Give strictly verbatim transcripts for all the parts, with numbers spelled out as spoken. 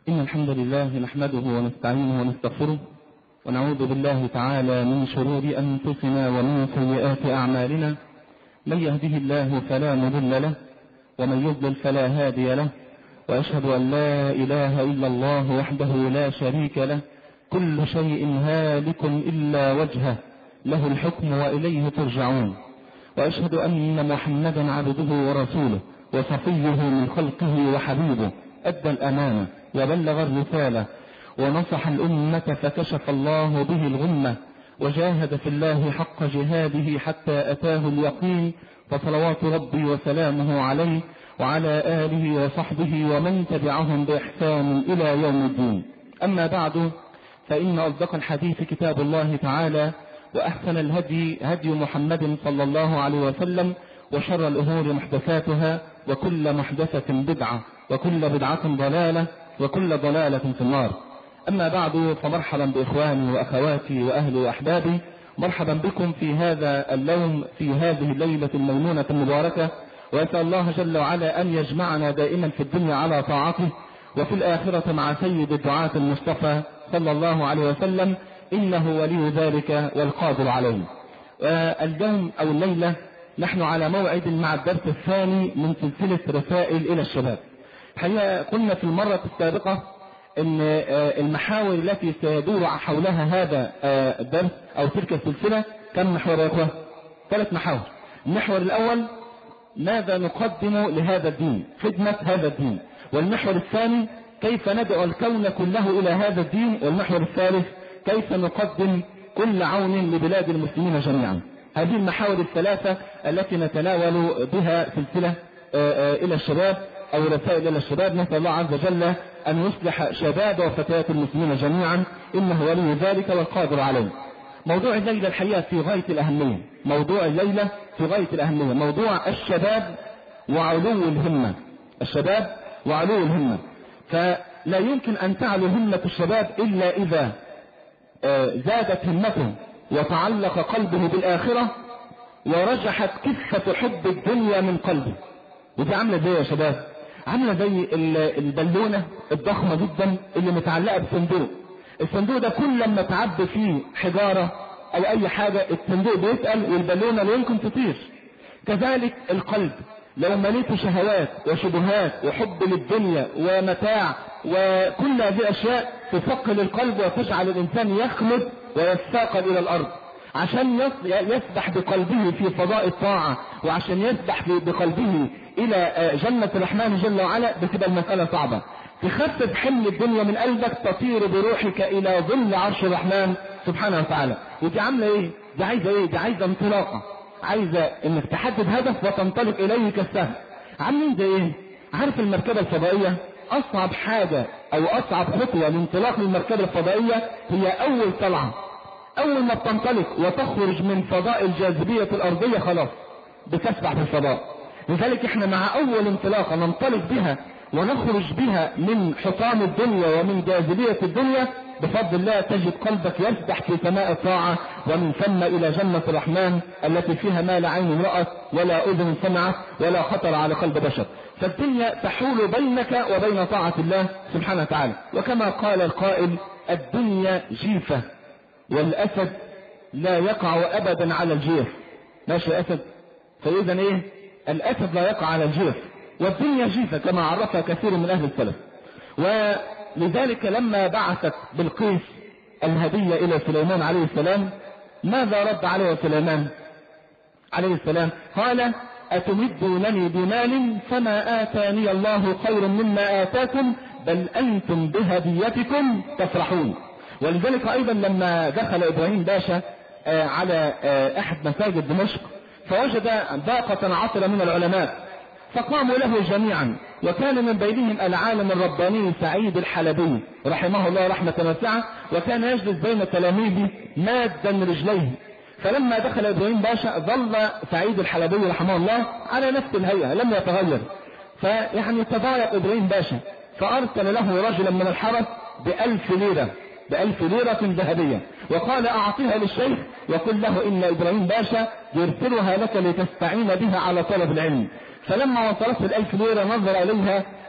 إن الحمد لله نحمده ونستعينه ونستغفره ونعوذ بالله تعالى من شرور أنفسنا ومن سيئات أعمالنا. من يهده الله فلا مضل له ومن يضلل فلا هادي له، وأشهد أن لا إله إلا الله وحده لا شريك له، كل شيء هالك إلا وجهه، له الحكم وإليه ترجعون. وأشهد أن محمدا عبده ورسوله وصفيه من خلقه وحبيبه، أدى الأمانة وبلغ الرسالة ونصح الأمة فكشف الله به الغمة، وجاهد في الله حق جهاده حتى أتاه اليقين، فصلوات ربي وسلامه عليه وعلى آله وصحبه ومن تبعهم بإحسان إلى يوم الدين. أما بعد، فإن أصدق الحديث كتاب الله تعالى، وأحسن الهدي هدي محمد صلى الله عليه وسلم، وشر الأمور محدثاتها، وكل محدثة بدعة، وكل بدعة ضلالة، وكل ضلالة في النار. أما بعد، فمرحبا بإخواني وأخواتي وأهلي وأحبابي، مرحبا بكم في هذا اليوم في هذه الليلة الميمونة المباركة، وأسأل الله جل وعلا أن يجمعنا دائما في الدنيا على طاعته، وفي الآخرة مع سيد الدعاة المصطفى صلى الله عليه وسلم، إنه ولي ذلك والقادر عليه. اليوم أو الليلة نحن على موعد مع الدرس الثاني من سلسلة رسائل إلى الشباب. الحقيقة قلنا في المرة السابقة أن المحاور التي سيدور حولها هذا الدرس أو تلك السلسلة كم محور يا أخوة؟ ثلاث محاور. المحور الأول: ماذا نقدم لهذا الدين؟ خدمة هذا الدين. والمحور الثاني: كيف ندعو الكون كله إلى هذا الدين. والمحور الثالث: كيف نقدم كل عون لبلاد المسلمين جميعا. هذه المحاور الثلاثة التي نتناول بها سلسلة إلى الشباب أو رسائل إلى الشباب. نسأل الله عز وجل أن يصلح شباب وفتيات المسلمين جميعا، إنه ولي ذلك والقادر عليه. موضوع الليلة الحقيقة في غاية الأهمية، موضوع الليلة في غاية الأهمية، موضوع الشباب وعلو الهمة. الشباب وعلو الهمة. فلا يمكن أن تعلو همة الشباب إلا إذا زادت همته وتعلق قلبه بالآخرة، ورجحت كفة حب الدنيا من قلبه. ودي عاملة زي يا شباب، عاملة زي البالونة الضخمة جدا اللي متعلقة بصندوق. الصندوق ده كل لما تعبي فيه حجارة او اي حاجة الصندوق بيتقل والبالونة لا يمكن تطير. كذلك القلب لو مليته شهوات وشبهات وحب للدنيا ومتاع وكل هذه الاشياء تثقل القلب وتجعل الانسان يخلد ويستاقل الى الارض. عشان يسبح بقلبه في فضاء الطاعة وعشان يسبح بقلبه الى جنة الرحمن جل وعلا بتبقى المسألة صعبة. تخفف حمل الدنيا من قلبك، تطير بروحك الى ظل عرش الرحمن سبحانه وتعالى. ودي عاملة ايه؟ دي عايزة ايه؟ دي عايزة انطلاقة، عايزة انك تحدد هدف وتنطلق اليه كالسهم. عاملين زي ايه؟ عارف المركبة الفضائية؟ اصعب حاجة او اصعب خطوة لانطلاق المركبة الفضائية هي اول طلعة. اول ما بتنطلق وتخرج من فضاء الجاذبية الارضية خلاص بتسبح في الفضاء. لذلك احنا مع اول انطلاقة ننطلق بها ونخرج بها من حطام الدنيا ومن جاذبية الدنيا، بفضل الله تجد قلبك يسبح في سماء الطاعة، ومن ثم الى جنة الرحمن التي فيها ما لا عين رأت ولا اذن سمعت ولا خطر على قلب بشر. فالدنيا تحول بينك وبين طاعة الله سبحانه وتعالى. وكما قال القائل: الدنيا جيفة والاسد لا يقع ابدا على الجيف. ماشي يا اسد؟ فاذا ايه؟ الاسد لا يقع على الجيف، والدنيا جيفة كما عرفها كثير من اهل السلف. ولذلك لما بعثت بلقيس الهدية الى سليمان عليه السلام، ماذا رد عليه سليمان عليه السلام؟ قال: اتمدونني بمال فما اتاني الله خير مما اتاكم بل انتم بهديتكم تفرحون. ولذلك ايضا لما دخل ابراهيم باشا على احد مساجد دمشق فوجد باقة عطرة من العلماء، فقاموا له جميعا، وكان من بينهم العالم الرباني سعيد الحلبي رحمه الله رحمة واسعة، وكان يجلس بين تلاميذه مادا رجليه. فلما دخل ابراهيم باشا ظل سعيد الحلبي رحمه الله على نفس الهيئة لم يتغير. فيعني تضايق ابراهيم باشا فارسل له رجلا من الحرس بألف ليرة بألف ليرة ذهبية، وقال: اعطيها للشيخ وقل له ان ابراهيم باشا يرسلها لك لتستعين بها على طلب العلم. فلما وصلت الألف ليرة نظر إليها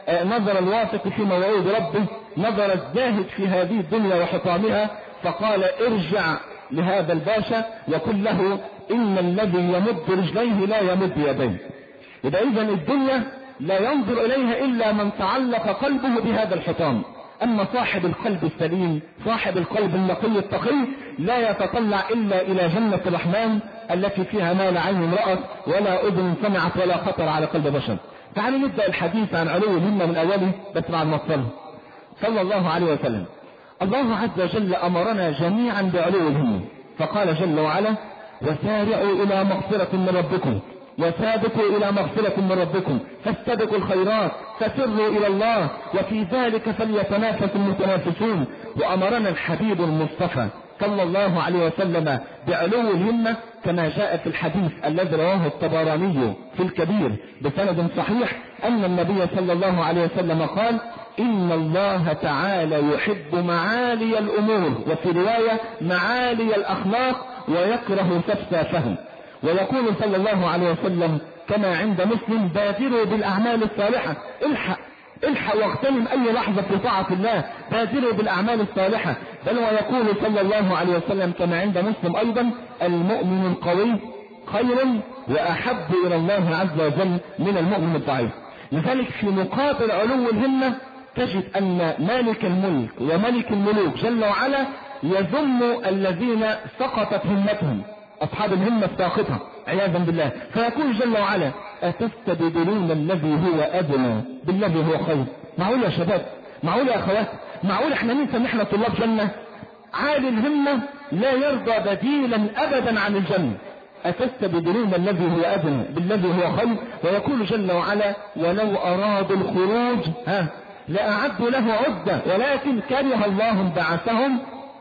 نظر الواثق في مواعيد ربه، نظر الزاهد في هذه الدنيا وحطامها، فقال ارجع لهذا الباشا وقل له إن الذي يمد رجليه لا يمد يديه. إذا إذن الدنيا لا ينظر إليها إلا من تعلق قلبه بهذا الحطام. أما صاحب القلب السليم، صاحب القلب النقي التقي، لا يتطلع إلا إلى جنة الرحمن التي فيها ما لا عين رأت ولا أذن سمعت ولا خطر على قلب بشر. تعالوا نبدأ الحديث عن علو الهمة من أوله بس مع المصطلح صلى الله عليه وسلم. الله عز وجل أمرنا جميعا بعلو الهمة، فقال جل وعلا وسارعوا إلى مغفرة من ربكم وسابقوا إلى مغفرة من ربكم فاستبقوا الخيرات فسروا إلى الله وفي ذلك فليتنافس المتنافسون. وأمرنا الحبيب المصطفى صلى الله عليه وسلم بعلو الهمة كما جاء في الحديث الذي رواه الطبراني في الكبير بسند صحيح أن النبي صلى الله عليه وسلم قال إن الله تعالى يحب معالي الأمور، وفي رواية معالي الأخلاق، ويكره سفسافهم. ويقول صلى الله عليه وسلم كما عند مسلم بادروا بالأعمال الصالحة، الحق الحق واغتنم أي لحظة في طاعة الله، بادروا بالأعمال الصالحة. بل ويقول صلى الله عليه وسلم كما عند مسلم أيضا المؤمن القوي خير وأحب إلى الله عز وجل من المؤمن الضعيف. لذلك في مقابل علو الهمة تجد أن مالك الملك وملك الملوك جل وعلا يذم الذين سقطت همتهم، أصحاب الهمة الساقطة عياذا بالله، فيقول جل وعلا أتستبدلون الذي هو أدنى بالذي هو خير. معقول يا شباب؟ معقول يا أخوات؟ معقول احنا ننسى ان احنا طلاب جنة؟ عالي الهمة لا يرضى بديلا أبدا عن الجنة. أتستبدلون الذي هو أدنى بالذي هو خير. ويقول جل وعلا ولو أرادوا الخروج ها لأعدوا له عدة ولكن كره الله بعثهم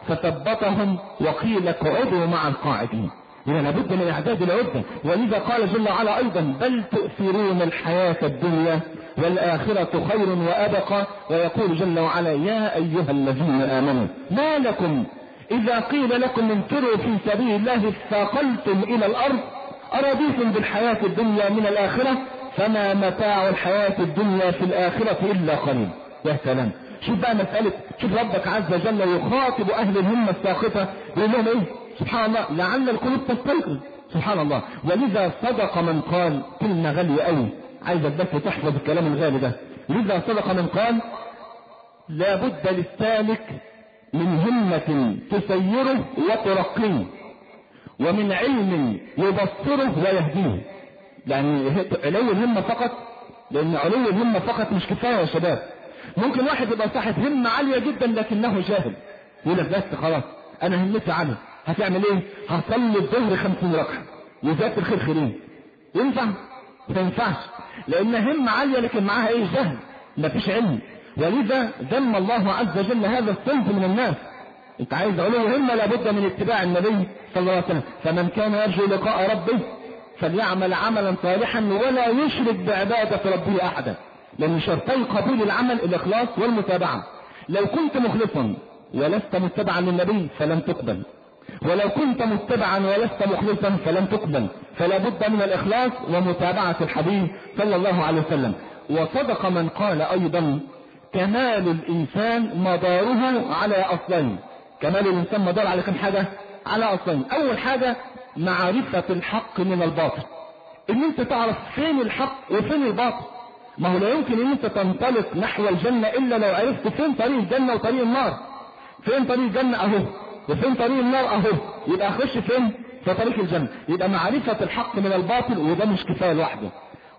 فثبتهم وقيل اقعدوا مع القاعدين. إذا لابد من إعداد العدة. ولذا قال جل وعلا أيضا بل تؤثرون الحياة الدنيا والآخرة خير وأبقى. ويقول جل وعلا يا أيها الذين آمنوا ما لكم إذا قيل لكم انفروا في سبيل الله اثاقلتم إلى الأرض أرضيتم بالحياة الدنيا من الآخرة فما متاع الحياة الدنيا في الآخرة إلا قليل. يا سلام، شوف بقى مسألة، شوف ربك عز وجل يخاطب أهل الهمة الساقطة يقول لهم إيه؟ سبحان الله لعل القلوب تستيقظ. سبحان الله. ولذا صدق من قال كلمة غالية قوي، عايزك بس تحفظ الكلام الغالي ده. لذا صدق من قال لا بد للسالك من همة تسيره وترقيه ومن علم يبصره ويهديه. يعني علو الهمة فقط، لأن علو الهمة فقط مش كفاية يا شباب. ممكن واحد يبقى صاحب همة عالية جدا لكنه جاهل، يقول لك بس خلاص أنا همتي عالية، هتعمل إيه؟ هصلي الظهر خمسين ركعة وذاكر خير خيرين. ينفع؟ ما ينفعش، لأن همة عالية لكن معاها إيه؟ جهل، مفيش علم. ولذا ذم الله عز وجل هذا الصنف من الناس. انت عايز علو همة لابد من اتباع النبي صلى الله عليه وسلم. فمن كان يرجو لقاء ربه فليعمل عملا صالحا ولا يشرك بعبادة ربه أحدا. لأن شرطي قبول العمل الإخلاص والمتابعة. لو كنت مخلصا ولست متبعا للنبي فلن تقبل، ولو كنت متبعا ولست مخلصا فلن تقبل. فلا بد من الإخلاص ومتابعة الحبيب صلى الله عليه وسلم. وصدق من قال أيضا كمال الإنسان مداره على أصلين. كمال الإنسان مدار على كم حاجة؟ على أصلين. أول حاجة معرفة الحق من الباطل، إن أنت تعرف فين الحق وفين الباطل. ما هو لا يمكن ان انت تنطلق نحو الجنة الا لو عرفت فين طريق الجنة وطريق النار. فين طريق الجنة اهو وفين طريق النار اهو، يبقى اخش فين؟ في طريق الجنة. يبقى معرفة الحق من الباطل، وده مش كفاية لوحده،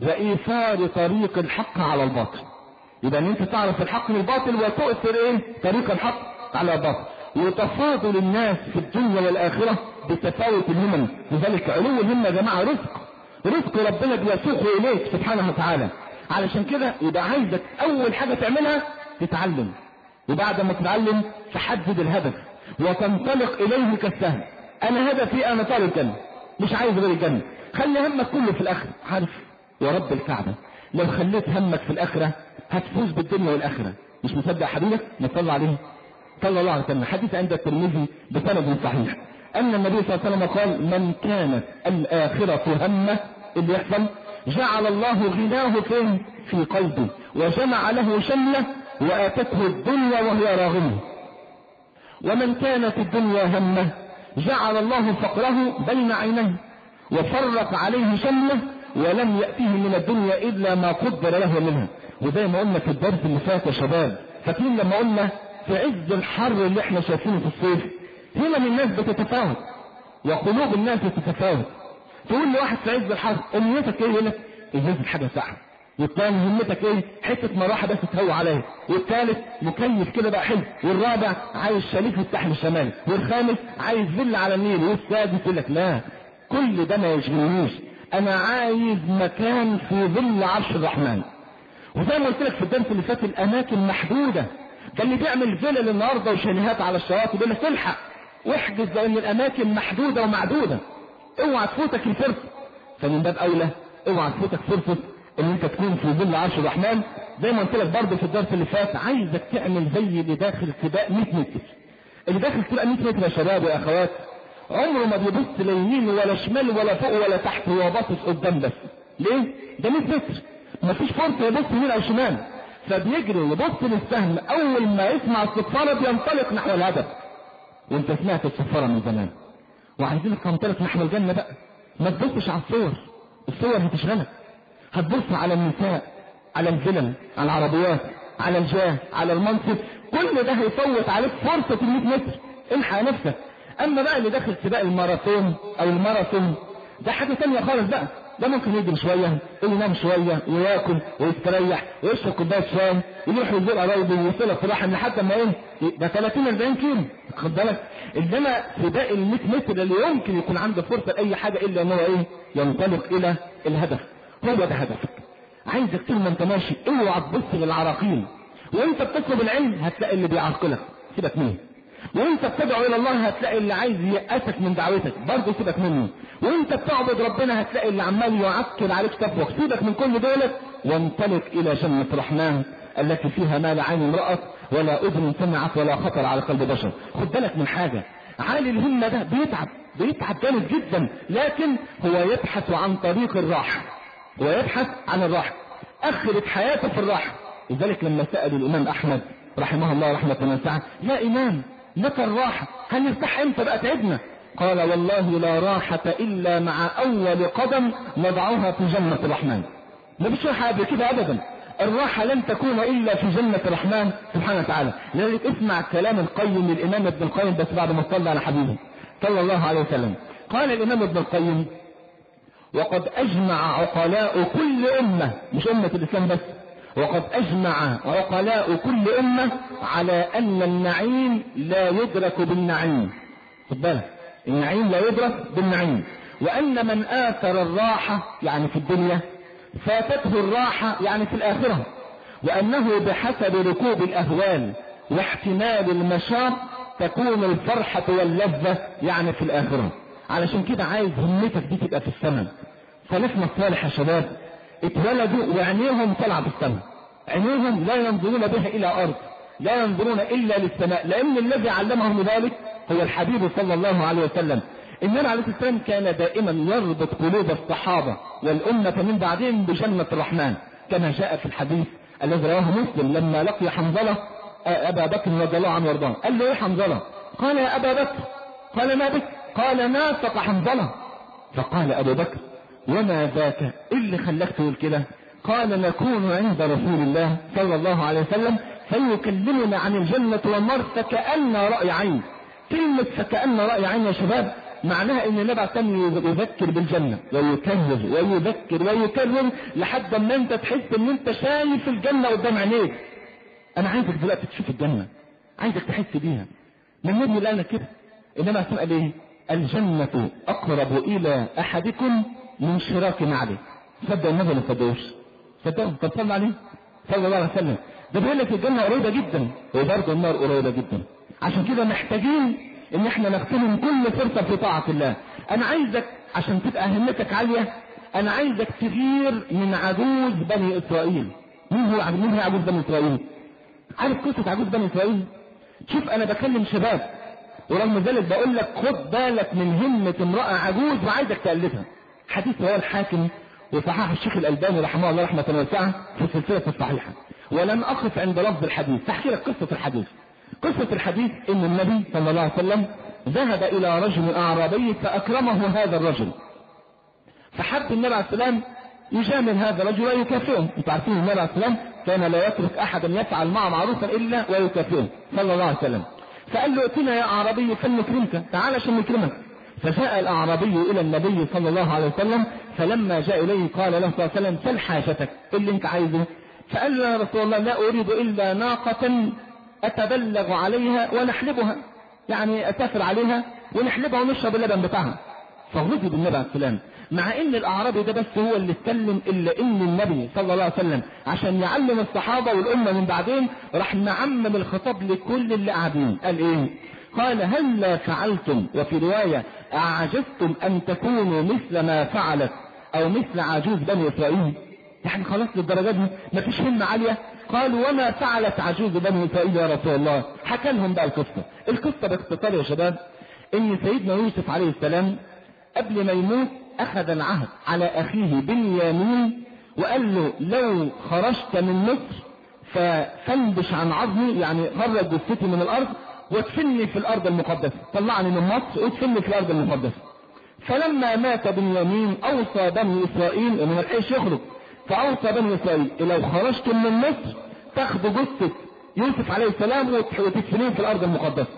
وايثار طريق الحق على الباطل. يبقى ان انت تعرف الحق من الباطل وتؤثر ايه؟ طريق الحق على الباطل. وتفاضل الناس في الدنيا والاخرة بتفاوت الهمم. لذلك علو الهمة يا جماعة رزق، رزق ربنا بيسوقه اليك سبحانه وتعالى. علشان كده يبقى عايزك اول حاجة تعملها تتعلم، وبعد ما تتعلم تحدد الهدف وتنطلق اليه كالسهم. انا هدفي انا طالب الجنة، مش عايز غير الجنة. خلي همك كله في الاخرة. عارف يا رب الكعبة لو خليت همك في الاخرة هتفوز بالدنيا والاخرة. مش مصدق حبيبك؟ ما تصلى عليه صلى الله عليه وسلم. حديث عند الترمذي بسند صحيح ان النبي صلى الله عليه وسلم قال من كانت الاخرة همه اللي يحصل جعل الله غناه فين؟ في قلبه وجمع له شمله وآتته الدنيا وهي راغمه. ومن كانت الدنيا همه جعل الله فقره بين عينيه وفرق عليه شمله ولم يأتيه من الدنيا إلا ما قدر له منها. وزي ما قلنا في الدرس اللي فات يا شباب، فاكرين لما قلنا في عز الحر اللي احنا شايفينه في الصيف، هنا من الناس بتتفاوت وقلوب الناس بتتفاوت. تقول لواحد في عز الحر امنيتك ايه؟ يقول لك ازازه حاجه ساقعه. والثاني همتك ايه؟ حته مروحه بس تهوى عليها. والثالث مكيف كده بقى حلو. والرابع عايز شاليه في الساحل الشمالي. والخامس عايز فيلا على النيل. والسادس يقول لك لا، كل ده ما يشغلنيش، انا عايز مكان في ظل عرش الرحمن. وزي ما قلت لك في الدرس اللي فات الاماكن محدوده. ده اللي بيعمل فيلل النهارده وشاليهات على الشواطئ يقول لك الحق واحجز لان الاماكن محدوده ومعدوده، اوعى تفوتك الفرصه. فمن باب اولى اوعى تفوتك فرصه ان انت تكون في ظل عرش الرحمن. زي ما قلت لك برضه في الدرس اللي فات، عايزك تعمل زي اللي داخل سباق مية متر. اللي داخل سباق مية متر يا شباب يا اخوات عمره ما بيبص لا يمين ولا شمال ولا فوق ولا تحت، هو باصص قدام بس. ليه؟ ده مية متر، مفيش فرصه يبص يمين او شمال، فبيجري يبص للسهم. اول ما يسمع الصفاره بينطلق نحو الهدف. وانت سمعت الصفاره من زمان وعايزينك تنطلق نحو الجنه بقى. ما تبصش على الصور، الصور هتشغلك. هتبص على النساء، على الفلل، على العربيات، على الجاه، على المنصب، كل ده هيفوت عليك فرصه المية متر. الحق نفسك. اما بقى اللي داخل سباق الماراثون او الماراثون ده حاجه ثانيه خالص بقى. ده ممكن يجري شويه وينام شويه وياكل ويستريح ويشرب كوبايه شاي، يروح يزور قرايبه ويوصلك في رحم لحد ما ايه ده ثلاثين أربعين كيلو، خد بالك. انما سباق ال مية متر اللي يمكن يكون عنده فرصه لاي حاجه الا ان هو ايه ينطلق الى الهدف. هو ده هدفك. عايزك طول ما انت ماشي اوعى تبص للعراقيل. وانت بتطلب العلم هتلاقي اللي بيعرقلك، سيبك منه. وانت بتدعو الى الله هتلاقي اللي عايز يأسك من دعوتك، برضه سيبك منه. وانت بتعبد ربنا هتلاقي اللي عمال يعكر عليك صفوك، سيبك من كل دولت وانطلق الى جنة الرحمن التي فيها ما لا عين رأت ولا اذن سمعت ولا خطر على قلب بشر. خد بالك من حاجة، عالي الهمة ده بيتعب بيتعب جامد جدا، لكن هو يبحث عن طريق الراحة، هو يبحث عن الراحة، اخرت حياته في الراحة. لذلك لما سأل الامام احمد رحمه الله رحمة واسعة، يا امام متى الراحة؟ هنرتاح امتى بقى تعبنا؟ قال والله لا راحة الا مع اول قدم نضعها في جنة الرحمن. ما فيش راحة قبل كده ابدا. الراحة لن تكون الا في جنة الرحمن سبحانه وتعالى. لذلك اسمع كلام القيم للامام ابن القيم بس بعد ما صلى على حبيبه صلى الله عليه وسلم. قال الامام ابن القيم وقد اجمع عقلاء كل امة، مش امة الاسلام بس، وقد اجمع عقلاء كل امة على ان النعيم لا يدرك بالنعيم. خد بالك، النعيم لا يدرك بالنعيم. وان من اثر الراحة يعني في الدنيا فاتته الراحة يعني في الاخرة. وانه بحسب ركوب الاهوال واحتمال المشاق تكون الفرحة واللذة يعني في الاخرة. علشان كده عايز همتك دي تبقى في السماء. سلفنا الصالح يا شباب اتولدوا وعينيهم طلع في السماء، عينيهم لا ينظرون بها الى ارض، لا ينظرون الا للسماء، لان الذي علمهم ذلك هو الحبيب صلى الله عليه وسلم. النبي عليه السلام كان دائما يربط قلوب الصحابة والأمة من بعدهم بجنة الرحمن، كما جاء في الحديث الذي رواه مسلم لما لقي حنظلة أبا بكر رضي الله عنه وارضاه. قال له ايه حنظلة؟ قال يا أبا بكر. قال ما بك؟ قال نافق حنظلة. فقال أبو بكر وما ذاك؟ ايه اللي خلاك تقول كده؟ قال نكون عند رسول الله صلى الله عليه وسلم فيكلمنا عن الجنة والنار فكأن رأي عين. كلمة فكأن رأي عين يا شباب معناها ان النبي عليه الصلاه يذكر بالجنة ويكرر ويذكر ويكرر لحد ما انت تحس ان انت شايف الجنة قدام عينيك. انا عايزك دلوقتي تشوف الجنة، عايزك تحس بيها. من يبني الآن كده انما قال ايه؟ الجنة اقرب الى احدكم من شراك نعله. صدق النبي ولا تصدقوش؟ صدقوا. طب صلى عليه صلى الله عليه وسلم. ده بيقول لك الجنة قريبة جدا وبرضه النار قريبة جدا. عشان كده محتاجين ان احنا نغتنم كل فرصة في طاعة الله. انا عايزك عشان تبقى همتك عالية، انا عايزك تغير من عجوز بني اسرائيل. مين هو مين هي عجوز بني اسرائيل؟ عارف قصة عجوز بني اسرائيل؟ شوف انا بكلم شباب ورغم ذلك بقول لك خد بالك من همة امرأة عجوز وعايزك تألفها. حديث رواه الحاكم وصححه الشيخ الألباني رحمه الله رحمة واسعة في السلسلة الصحيحة. ولم أقف عند لفظ الحديث، تحكي لك قصة الحديث. قصة الحديث إن النبي صلى الله عليه وسلم ذهب إلى رجل أعرابي فأكرمه هذا الرجل، فحب النبي عليه السلام يجامل هذا الرجل ويكافئه. انتم عارفين النبي عليه السلام كان لا يترك أحدا يفعل معه معروفا إلا ويكافئه صلى الله عليه وسلم. فقال له ائتنا يا أعرابي فلنكرمك، تعال عشان نكرمك. فجاء الأعرابي إلى النبي صلى الله عليه وسلم، فلما جاء إليه قال له صلى الله عليه وسلم سل حاجتك اللي انت عايزه. فقال له يا رسول الله لا أريد إلا ناقة أتبلغ عليها ونحلبها، يعني أسافر عليها ونحلبها ونشرب اللبن بتاعها. فغضب النبي عليه السلام، مع ان الاعرابي ده بس هو اللي اتكلم، الا ان النبي صلى الله عليه وسلم عشان يعلم الصحابة والامة من بعدين راح معمم الخطاب لكل اللي قاعدين. قال ايه؟ قال هل فعلتم، وفي رواية اعجزتم ان تكونوا مثل ما فعلت او مثل عجوز بني اسرائيل؟ يعني خلاص للدرجة دي مفيش همة عالية؟ قالوا وما فعلت عجوز بني اسرائيل يا رسول الله؟ حكى لهم بقى القصة. القصة باختصار يا شباب ان سيدنا يوسف عليه السلام قبل ما يموت اخذ العهد على اخيه بنيامين وقال له لو خرجت من مصر ففنبش عن عظمي، يعني خرج جثتي من الارض وادفني في الارض المقدسة، طلعني من مصر وادفني في الارض المقدسة. فلما مات بنيامين اوصى بني اسرائيل انه ما لحقش يخرج، فاوصى بني اسرائيل لو خرجتم من مصر تاخذوا جثة يوسف عليه السلام وتدفنوه في الارض المقدسة.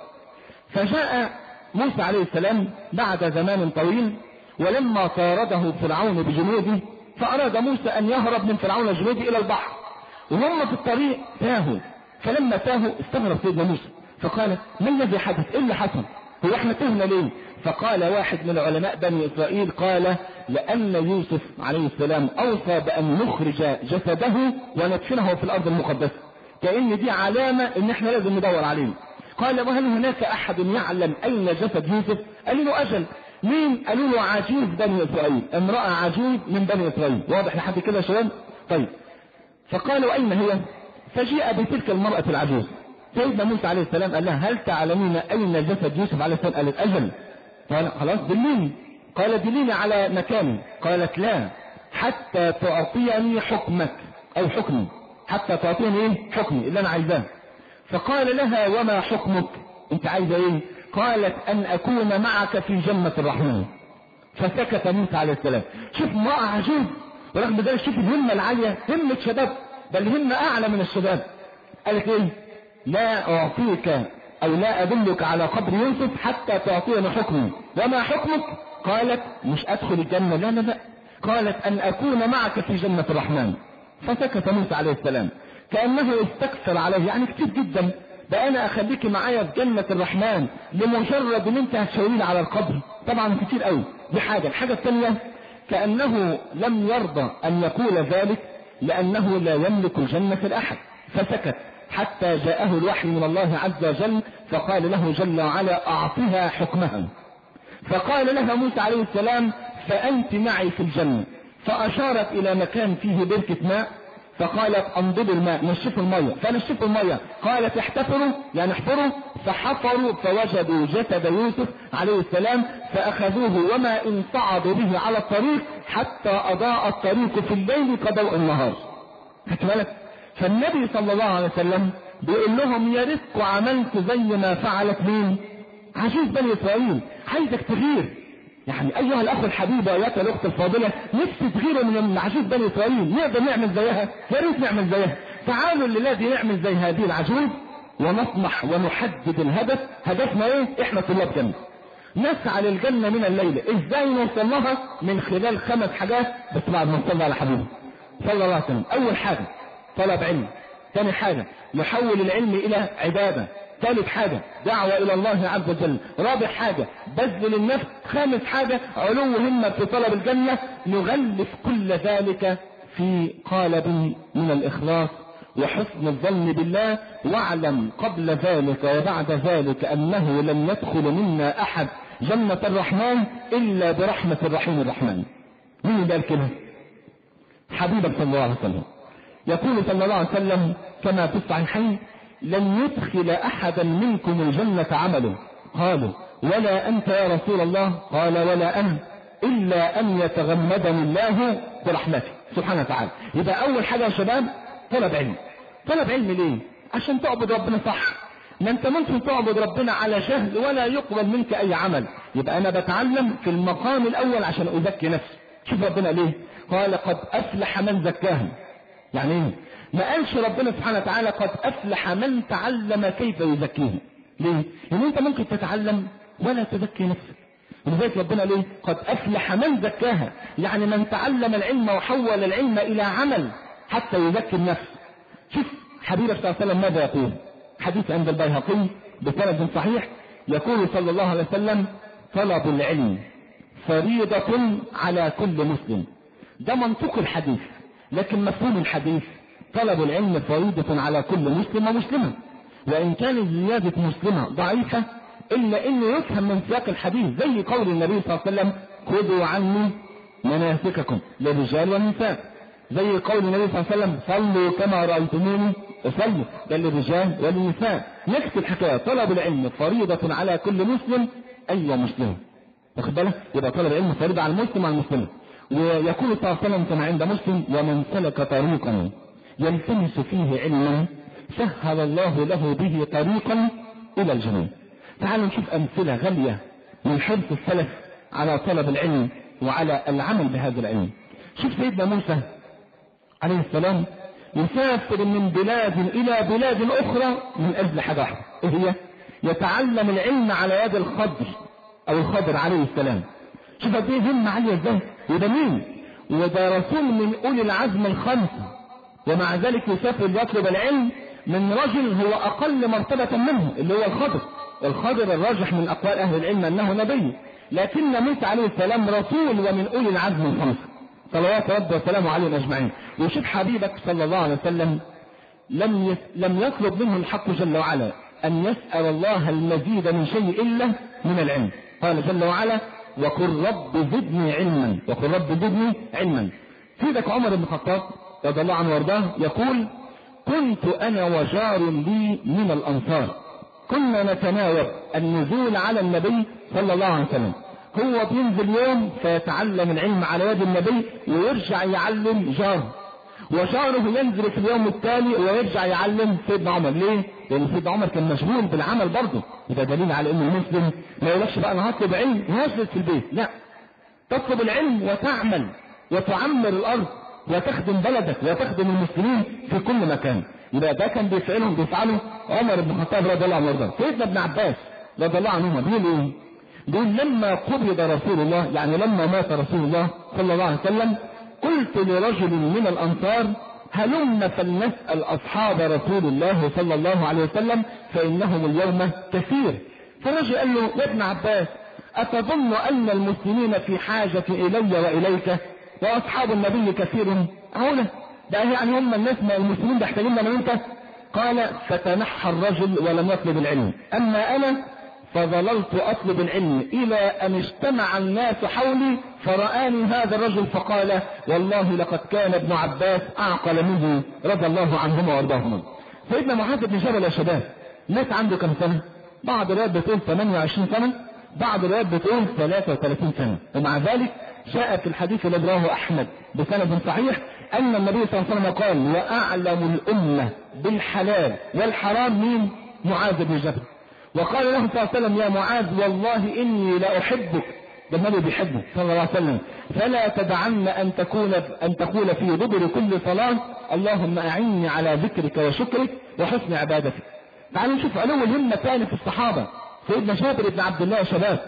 فجاء موسى عليه السلام بعد زمان طويل، ولما طارده فرعون بجنوده فأراد موسى أن يهرب من فرعون وجنوده إلى البحر، وهم في الطريق تاهوا. فلما تاهوا استغرب سيدنا موسى فقال ما الذي حدث؟ إيه اللي حصل؟ هو احنا تهنا ليه؟ فقال واحد من علماء بني إسرائيل قال لأن يوسف عليه السلام أوصى بأن نخرج جسده وندفنه في الأرض المقدسة، كأن دي علامة إن احنا لازم ندور عليه. قال وهل هناك أحد يعلم أين جسد يوسف؟ قال له أجل. مين؟ قالوا له عجوز بني إسرائيل، امرأة عجوز من بني إسرائيل. واضح لحد كده يا شباب؟ طيب. فقالوا أين هي؟ فجاء بتلك المرأة العجوز. سيدنا موسى عليه السلام قال لها هل تعلمين أين جسد يوسف عليه السلام؟ قالت أجل. قال خلاص دليني. قال دليني على مكاني. قالت لا حتى تعطيني حكمك أو حكمي، حتى تعطيني ايه؟ حكمي اللي أنا عايزاه. فقال لها وما حكمك؟ انت عايزة ايه؟ قالت ان اكون معك في جنة الرحمن. فسكت موسى عليه السلام. شوف امرأة عجوز، ورغم ذلك شوف الهمة العالية، همة شباب، بل همة اعلى من الشباب. قالت ايه؟ لا اعطيك او لا ادلك على قبر يوسف حتى تعطيني حكمي. وما حكمك؟ قالت مش ادخل الجنة، لا لا لا، قالت ان اكون معك في جنة الرحمن. فسكت موسى عليه السلام كأنه استكثر عليه، يعني كتير جدا، ده انا اخليك معايا في جنة الرحمن لمجرد ان انت هتشاوريني على القبر؟ طبعا كتير قوي. دي حاجة. الحاجة الثانية كأنه لم يرضى ان يقول ذلك لانه لا يملك الجنة لاحد، فسكت حتى جاءه الوحي من الله عز وجل فقال له جل وعلا اعطها حكمها. فقال لها موسى عليه السلام فانت معي في الجنة. فاشارت الى مكان فيه بركة ماء فقالت انضبوا الماء، نشفوا المية. فنشفوا المية. قالت احتفروا، يعني احفروا. فحفروا فوجدوا جسد يوسف عليه السلام فاخذوه، وما ان صعدوا به على الطريق حتى اضاء الطريق في الليل كضوء النهار. خدت بالك؟ فالنبي صلى الله عليه وسلم بيقول لهم يا ريتكم عملتوا زي ما فعلت مين؟ عجوز بني اسرائيل. عايزك تغير، يعني ايها الاخ الحبيب وايتها الاخت الفاضله، نفسي تغيروا من عجوز بني اسرائيل. نقدر نعمل زيها؟ يا ريت نعمل زيها. تعالوا للذي نعمل زي هذه العجوز ونطمح ونحدد الهدف. هدفنا ايه؟ احنا طلاب جنه، نسعى للجنه من الليله. ازاي نوصل لها؟ من خلال خمس حاجات، بس بعد ما نصلي على حبيبه صلى الله عليه وسلم. اول حاجه طلب علم، ثاني حاجه نحول العلم الى عباده، ثالث حاجة دعوة الى الله عز وجل، رابع حاجة بذل للنفس، خامس حاجة علو همة في طلب الجنة. نغلف كل ذلك في قالب من الاخلاص وحسن الظن بالله، واعلم قبل ذلك وبعد ذلك انه لن يدخل منا احد جنة الرحمن الا برحمة الرحيم الرحمن. مين ده الكلمة؟ حبيبك صلى الله عليه وسلم يقول صلى الله عليه وسلم كما في الصحيحين لن يدخل احدا منكم الجنة عمله. قالوا ولا انت يا رسول الله؟ قال ولا انا. إلا أن يتغمدني الله برحمته سبحانه وتعالى. يبقى أول حاجة يا شباب طلب علم. طلب علم ليه؟ عشان تعبد ربنا صح. ما انت ممكن تعبد ربنا على جهل ولا يقبل منك أي عمل. يبقى أنا بتعلم في المقام الأول عشان أزكي نفسي. شوف ربنا ليه؟ قال قد أفلح من زكاها. يعني ايه؟ ما قالش ربنا سبحانه وتعالى قد أفلح من تعلم كيف يزكيه. ليه؟ لأن انت ممكن تتعلم ولا تزكي نفسك. ولذلك ربنا ليه؟ قد أفلح من زكاها، يعني من تعلم العلم وحول العلم إلى عمل حتى يزكي النفس. شوف حبيبك صلى الله عليه وسلم ماذا يقول؟ حديث عند البيهقي بسند صحيح، يقول صلى الله عليه وسلم طلب العلم فريضة على كل مسلم. ده منطق الحديث، لكن مفهوم الحديث طلب العلم فريضة على كل مسلم ومسلمة. وإن كانت زيادة مسلمة ضعيفة إلا إنه يفهم من سياق الحديث، زي قول النبي صلى الله عليه وسلم خذوا عني مناسككم للرجال والنساء، زي قول النبي صلى الله عليه وسلم صلوا كما رأيتموني أصلي، ده للرجال والنساء. نفس الحكاية طلب العلم فريضة على كل مسلم أي مسلم. واخد بالك؟ يبقى طلب العلم فريضة على المسلم وعلى المسلم. ويقول صلى الله عليه وسلم كما عند مسلم ومن سلك طريقا يلتمس فيه علما سهل الله له به طريقا إلى الجنة. تعالوا نشوف أمثلة غالية من حرص السلف على طلب العلم وعلى العمل بهذا العلم. شوف سيدنا موسى عليه السلام يسافر من بلاد إلى بلاد أخرى من أجل حاجة واحدة، إيه هي؟ يتعلم العلم على يد الخضر أو الخضر عليه السلام. شوف قد إيه همة عالية إزاي؟ وده مين؟ وده رسول من أولي العزم الخمسة، ومع ذلك يسافر يطلب العلم من رجل هو أقل مرتبة منه اللي هو الخضر. الخضر الراجح من أقوال أهل العلم أنه نبي، لكن موسى عليه السلام رسول ومن أولي العزم الخمسة صلوات ربي وسلامه عليهم أجمعين. وشوف حبيبك صلى الله عليه وسلم لم يس... لم يطلب منه الحق جل وعلا أن يسأل الله المزيد من شيء إلا من العلم. قال جل وعلا وقل رب زدني علما، وقل رب زدني علما. سيدك عمر بن الخطاب رضي الله عنه وارضاه يقول كنت أنا وجار لي من الأنصار كنا نتناوب النزول على النبي صلى الله عليه وسلم. هو بينزل يوم فيتعلم العلم على يد النبي ويرجع يعلم جاره، وجاره ينزل في اليوم التالي ويرجع يعلم سيدنا عمر. ليه؟ لأن سيدنا عمر كان مشغول بالعمل برضه. ده دليل على أن المسلم ما يقولش بقى أنا هطلب علم وهجلس في البيت، لا، تطلب العلم وتعمل وتعمر الأرض وتخدم بلدك وتخدم المسلمين في كل مكان. يبقى ده كان بيفعله بيفعله عمر بن الخطاب رضي الله عنه. سيدنا ابن عباس رضي الله عنهما بيقول ايه؟ بيقول لما قبض رسول الله، يعني لما مات رسول الله صلى الله عليه وسلم، قلت لرجل من الأنصار هلم فلنسأل أصحاب رسول الله صلى الله عليه وسلم فإنهم اليوم كثير. فالرجل قال له يا ابن عباس أتظن أن المسلمين في حاجة إلي وإليك وأصحاب النبي كثير؟ أولا ده يعني هم الناس ما المسلمين بيحتاجون من أنت؟ قال فتنحى الرجل ولم يطلب العلم، أما أنا فظللت أطلب العلم إلى أن اجتمع الناس حولي فرآني هذا الرجل فقال والله لقد كان ابن عباس أعقل منه رضي الله عنهما وارضاهما. سيدنا معاذ بن جبل يا شباب مات عنده كم سنة؟ بعض الروايات بتقول ثمانية وعشرين سنة، بعض الروايات بتقول ثلاثة وثلاثين سنة، ومع ذلك جاء في الحديث الذي رواه أحمد بسند صحيح أن النبي صلى الله عليه وسلم قال وأعلم الأمة بالحلال والحرام مين؟ معاذ بن جبل. وقال له صلى الله عليه وسلم يا معاذ والله إني لأحبك، ده النبي بيحبه صلى الله عليه وسلم، فلا تدعن أن تكون أن تقول في دبر كل صلاة اللهم أعني على ذكرك وشكرك وحسن عبادتك. تعالوا نشوف علو الهمة ثاني في الصحابة. سيدنا جابر بن عبد الله يا شباب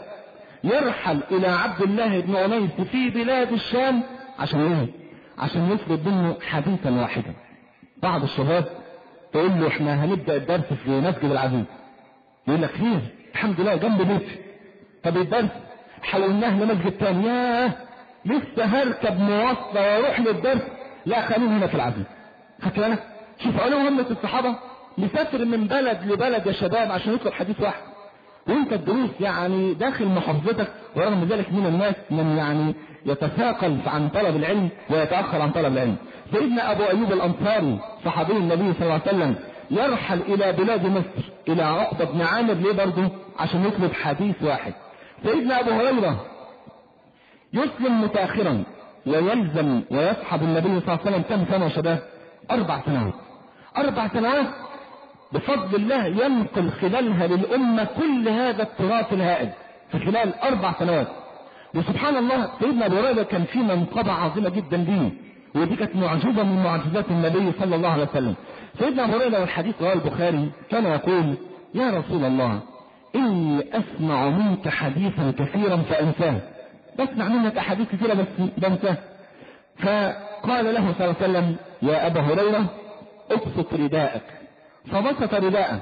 يرحل إلى عبد الله بن أنيس في بلاد الشام عشان إيه؟ عشان يطلب منه حديثا واحدا. بعض الشباب تقول له احنا هنبدأ الدرس في مسجد العزيز، يقول لك خير الحمد لله جنب بيتي. طب الدرس حولناه لمسجد تاني، ياه لسه هركب مواصلة واروح للدرس، لا خلينا هنا في العزيز. خدت بالك؟ شوف علو همة الصحابة، مسافر من بلد لبلد يا شباب عشان يطلب حديث واحد، وانت الدروس يعني داخل محافظتك. ورغم ذلك من الناس من يعني يتثاقل عن طلب العلم ويتأخر عن طلب العلم. سيدنا أبو أيوب الأنصاري صحابي النبي صلى الله عليه وسلم يرحل إلى بلاد مصر إلى عقبة بن عامر، ليه برضه؟ عشان يطلب حديث واحد. سيدنا أبو هريرة يسلم متأخرا ويلزم ويصحب النبي صلى الله عليه وسلم كم سنة يا شباب؟ أربع سنوات. أربع سنوات بفضل الله ينقل خلالها للأمة كل هذا التراث الهائل في خلال أربع سنوات. وسبحان الله سيدنا أبو هريرة كان فيه منقبة عظيمة جدا دي، ودي كانت معجزة من معجزات النبي صلى الله عليه وسلم. سيدنا أبو هريرة والحديث رواه البخاري كان يقول: يا رسول الله إني أسمع منك حديثا كثيرا فأنساه، بسمع منك أحاديث كثيرة بس بنساه. فقال له صلى الله عليه وسلم: يا أبا هريرة ابسط رداءك. فبسط رداءه،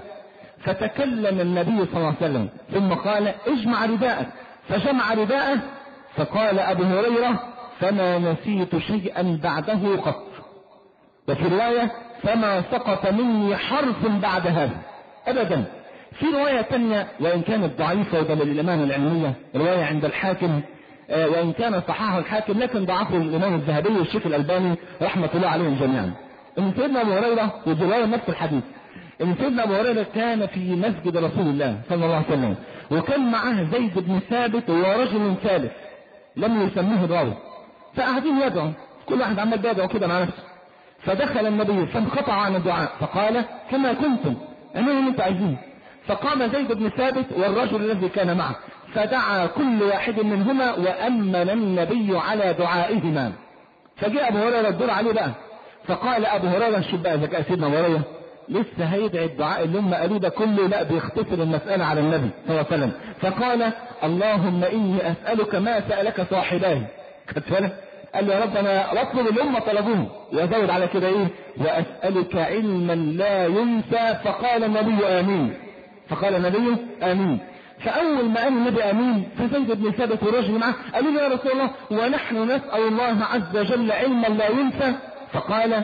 فتكلم النبي صلى الله عليه وسلم ثم قال: اجمع رداءك. فجمع رداءه، فقال أبو هريرة: فما نسيت شيئا بعده قط. وفي رواية: فما سقط مني حرف بعد هذا أبدا. في رواية ثانية وإن كانت ضعيفة وده للأمانة العلمية، رواية عند الحاكم وإن كان صححه الحاكم لكن ضعفه الإمام الذهبي والشيخ الألباني رحمة الله عليهم جميعا، إن سيدنا أبو هريرة وجواية نفس الحديث إن سيدنا أبو هريرة كان في مسجد رسول الله صلى الله عليه وسلم، وكان معه زيد بن ثابت ورجل ثالث لم يسميه الراوي، فقاعدين يدعوا كل واحد عمال يدعو كده مع نفسه. فدخل النبي فانقطع عن الدعاء فقال: كما كنتم اعملوا اللي انتم عايزينه. فقام زيد بن ثابت والرجل الذي كان معه فدعا كل واحد منهما وأمن النبي على دعائهما. فجاء أبو هريرة الدور عليه بقى، فقال أبو هريرة: شوف بقى ذكاء سيدنا أبو هريرة، لسه هيدعي الدعاء اللي هم قالوا ده كله، لا بيختصر المسألة على النبي صلى الله عليه وسلم. فقال: اللهم إني أسألك ما سألك صاحباي. خدت بالك؟ قال له: يا رب أنا أطلب اللي هم طلبوه، وأزود على كده إيه؟ وأسألك علما لا ينسى. فقال النبي: آمين. فقال النبي: آمين. فأول ما قال النبي آمين فزيد بن ثابت والرجل معه قالوا له: يا رسول الله ونحن نسأل الله عز وجل علما لا ينسى. فقال: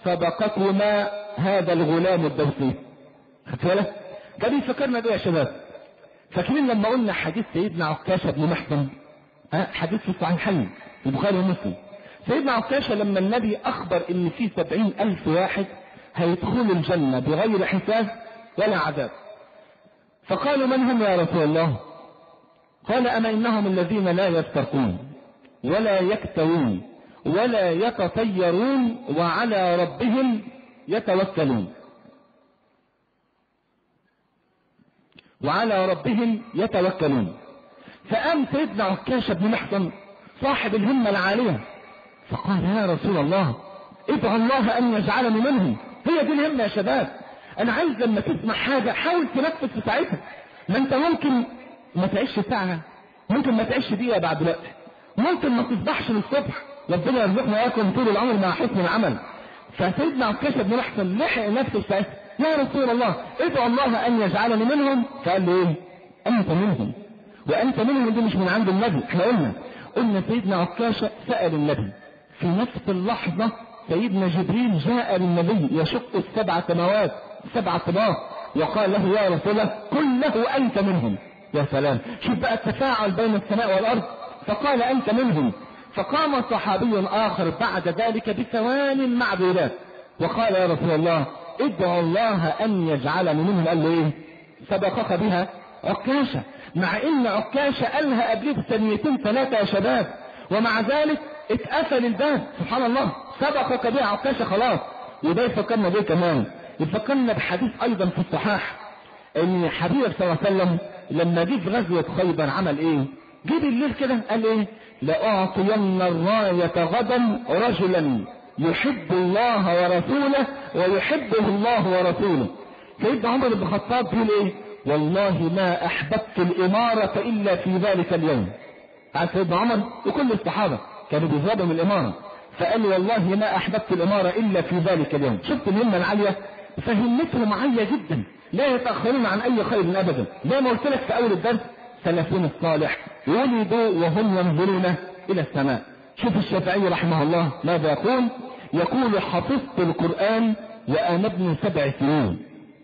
سبقكما هذا الغلام الدوسي. خدت بالك؟ ده بيفكرنا بيه يا شباب. فاكرين لما قلنا حديث سيدنا عكاشة بن محصن؟ ها حديث في الصحيحين البخاري ومسلم. سيدنا عكاشة لما النبي أخبر إن في سبعين ألف واحد هيدخلوا الجنة بغير حساب ولا عذاب، فقالوا: من هم يا رسول الله؟ قال: أما إنهم الذين لا يسترقون ولا يكتوون ولا يتطيرون وعلى ربهم يتوكلون وعلى ربهم يتوكلون. فقام سيدنا عكاشة بن محصن صاحب الهمة العالية فقال: يا رسول الله ادعو الله أن يجعلني منهم. هي دي الهمة يا شباب. أنا عايز لما تسمع حاجة حاول تنفذ في ساعتها. ما أنت ممكن ما تعيش ساعة، ممكن ما تعيش دقيقة بعد وقت، ممكن ما تصبحش للصبح. ربنا يرزقنا اياكم طول العمر مع حسن العمل. فسيدنا عكاشة بن محصن لحق نفسه ساعتها: يا رسول الله ادعو الله أن يجعلني منهم. فقال له: إيه؟ أنت منهم. وأنت منهم دي مش من عند النبي. احنا قلنا قلنا سيدنا عكاشة سأل النبي في نفس اللحظة. سيدنا جبريل جاء للنبي يشق السبع سماوات سبع طباق وقال له: يا رسول الله قل له أنت منهم. يا سلام، شوف بقى التفاعل بين السماء والأرض. فقال: أنت منهم. فقام صحابي آخر بعد ذلك بثوان معدودات وقال: يا رسول الله ادعو الله أن يجعلني منهم. قال له: إيه؟ سبقك بها عكاشة. مع إن عكاشة قالها قبله بثانيتين ثلاثة يا شباب، ومع ذلك اتقفل الباب. سبحان الله، سبقك بها عكاشة خلاص. وده يفكرنا بيه كمان، يفكرنا بحديث أيضا في الصحاح ان حبيب صلى الله عليه وسلم لما جه في غزوة خيبر عمل ايه؟ جه بالليل كده قال ايه؟ لأعطين الراية غدا رجلا يحب الله ورسوله ويحبه الله ورسوله. سيدنا عمر بن الخطاب بيقول ايه؟ والله ما احببت الامارة الا في ذلك اليوم. قال سيدنا عمر وكل الصحابة كانوا بيزادوا من الامارة، فقال والله ما احببت الامارة الا في ذلك اليوم. شفت الهمة العالية؟ فهمتهم عالية جدا، لا يتأخرون عن اي خير ابدا. زي ما قلت لك في اول الدرس، سلفون الصالح ولدوا وهم ينظرون الى السماء. شوف الشافعي رحمه الله ماذا يقول؟ يقول: حفظت القرآن وانا ابن سبع سنين،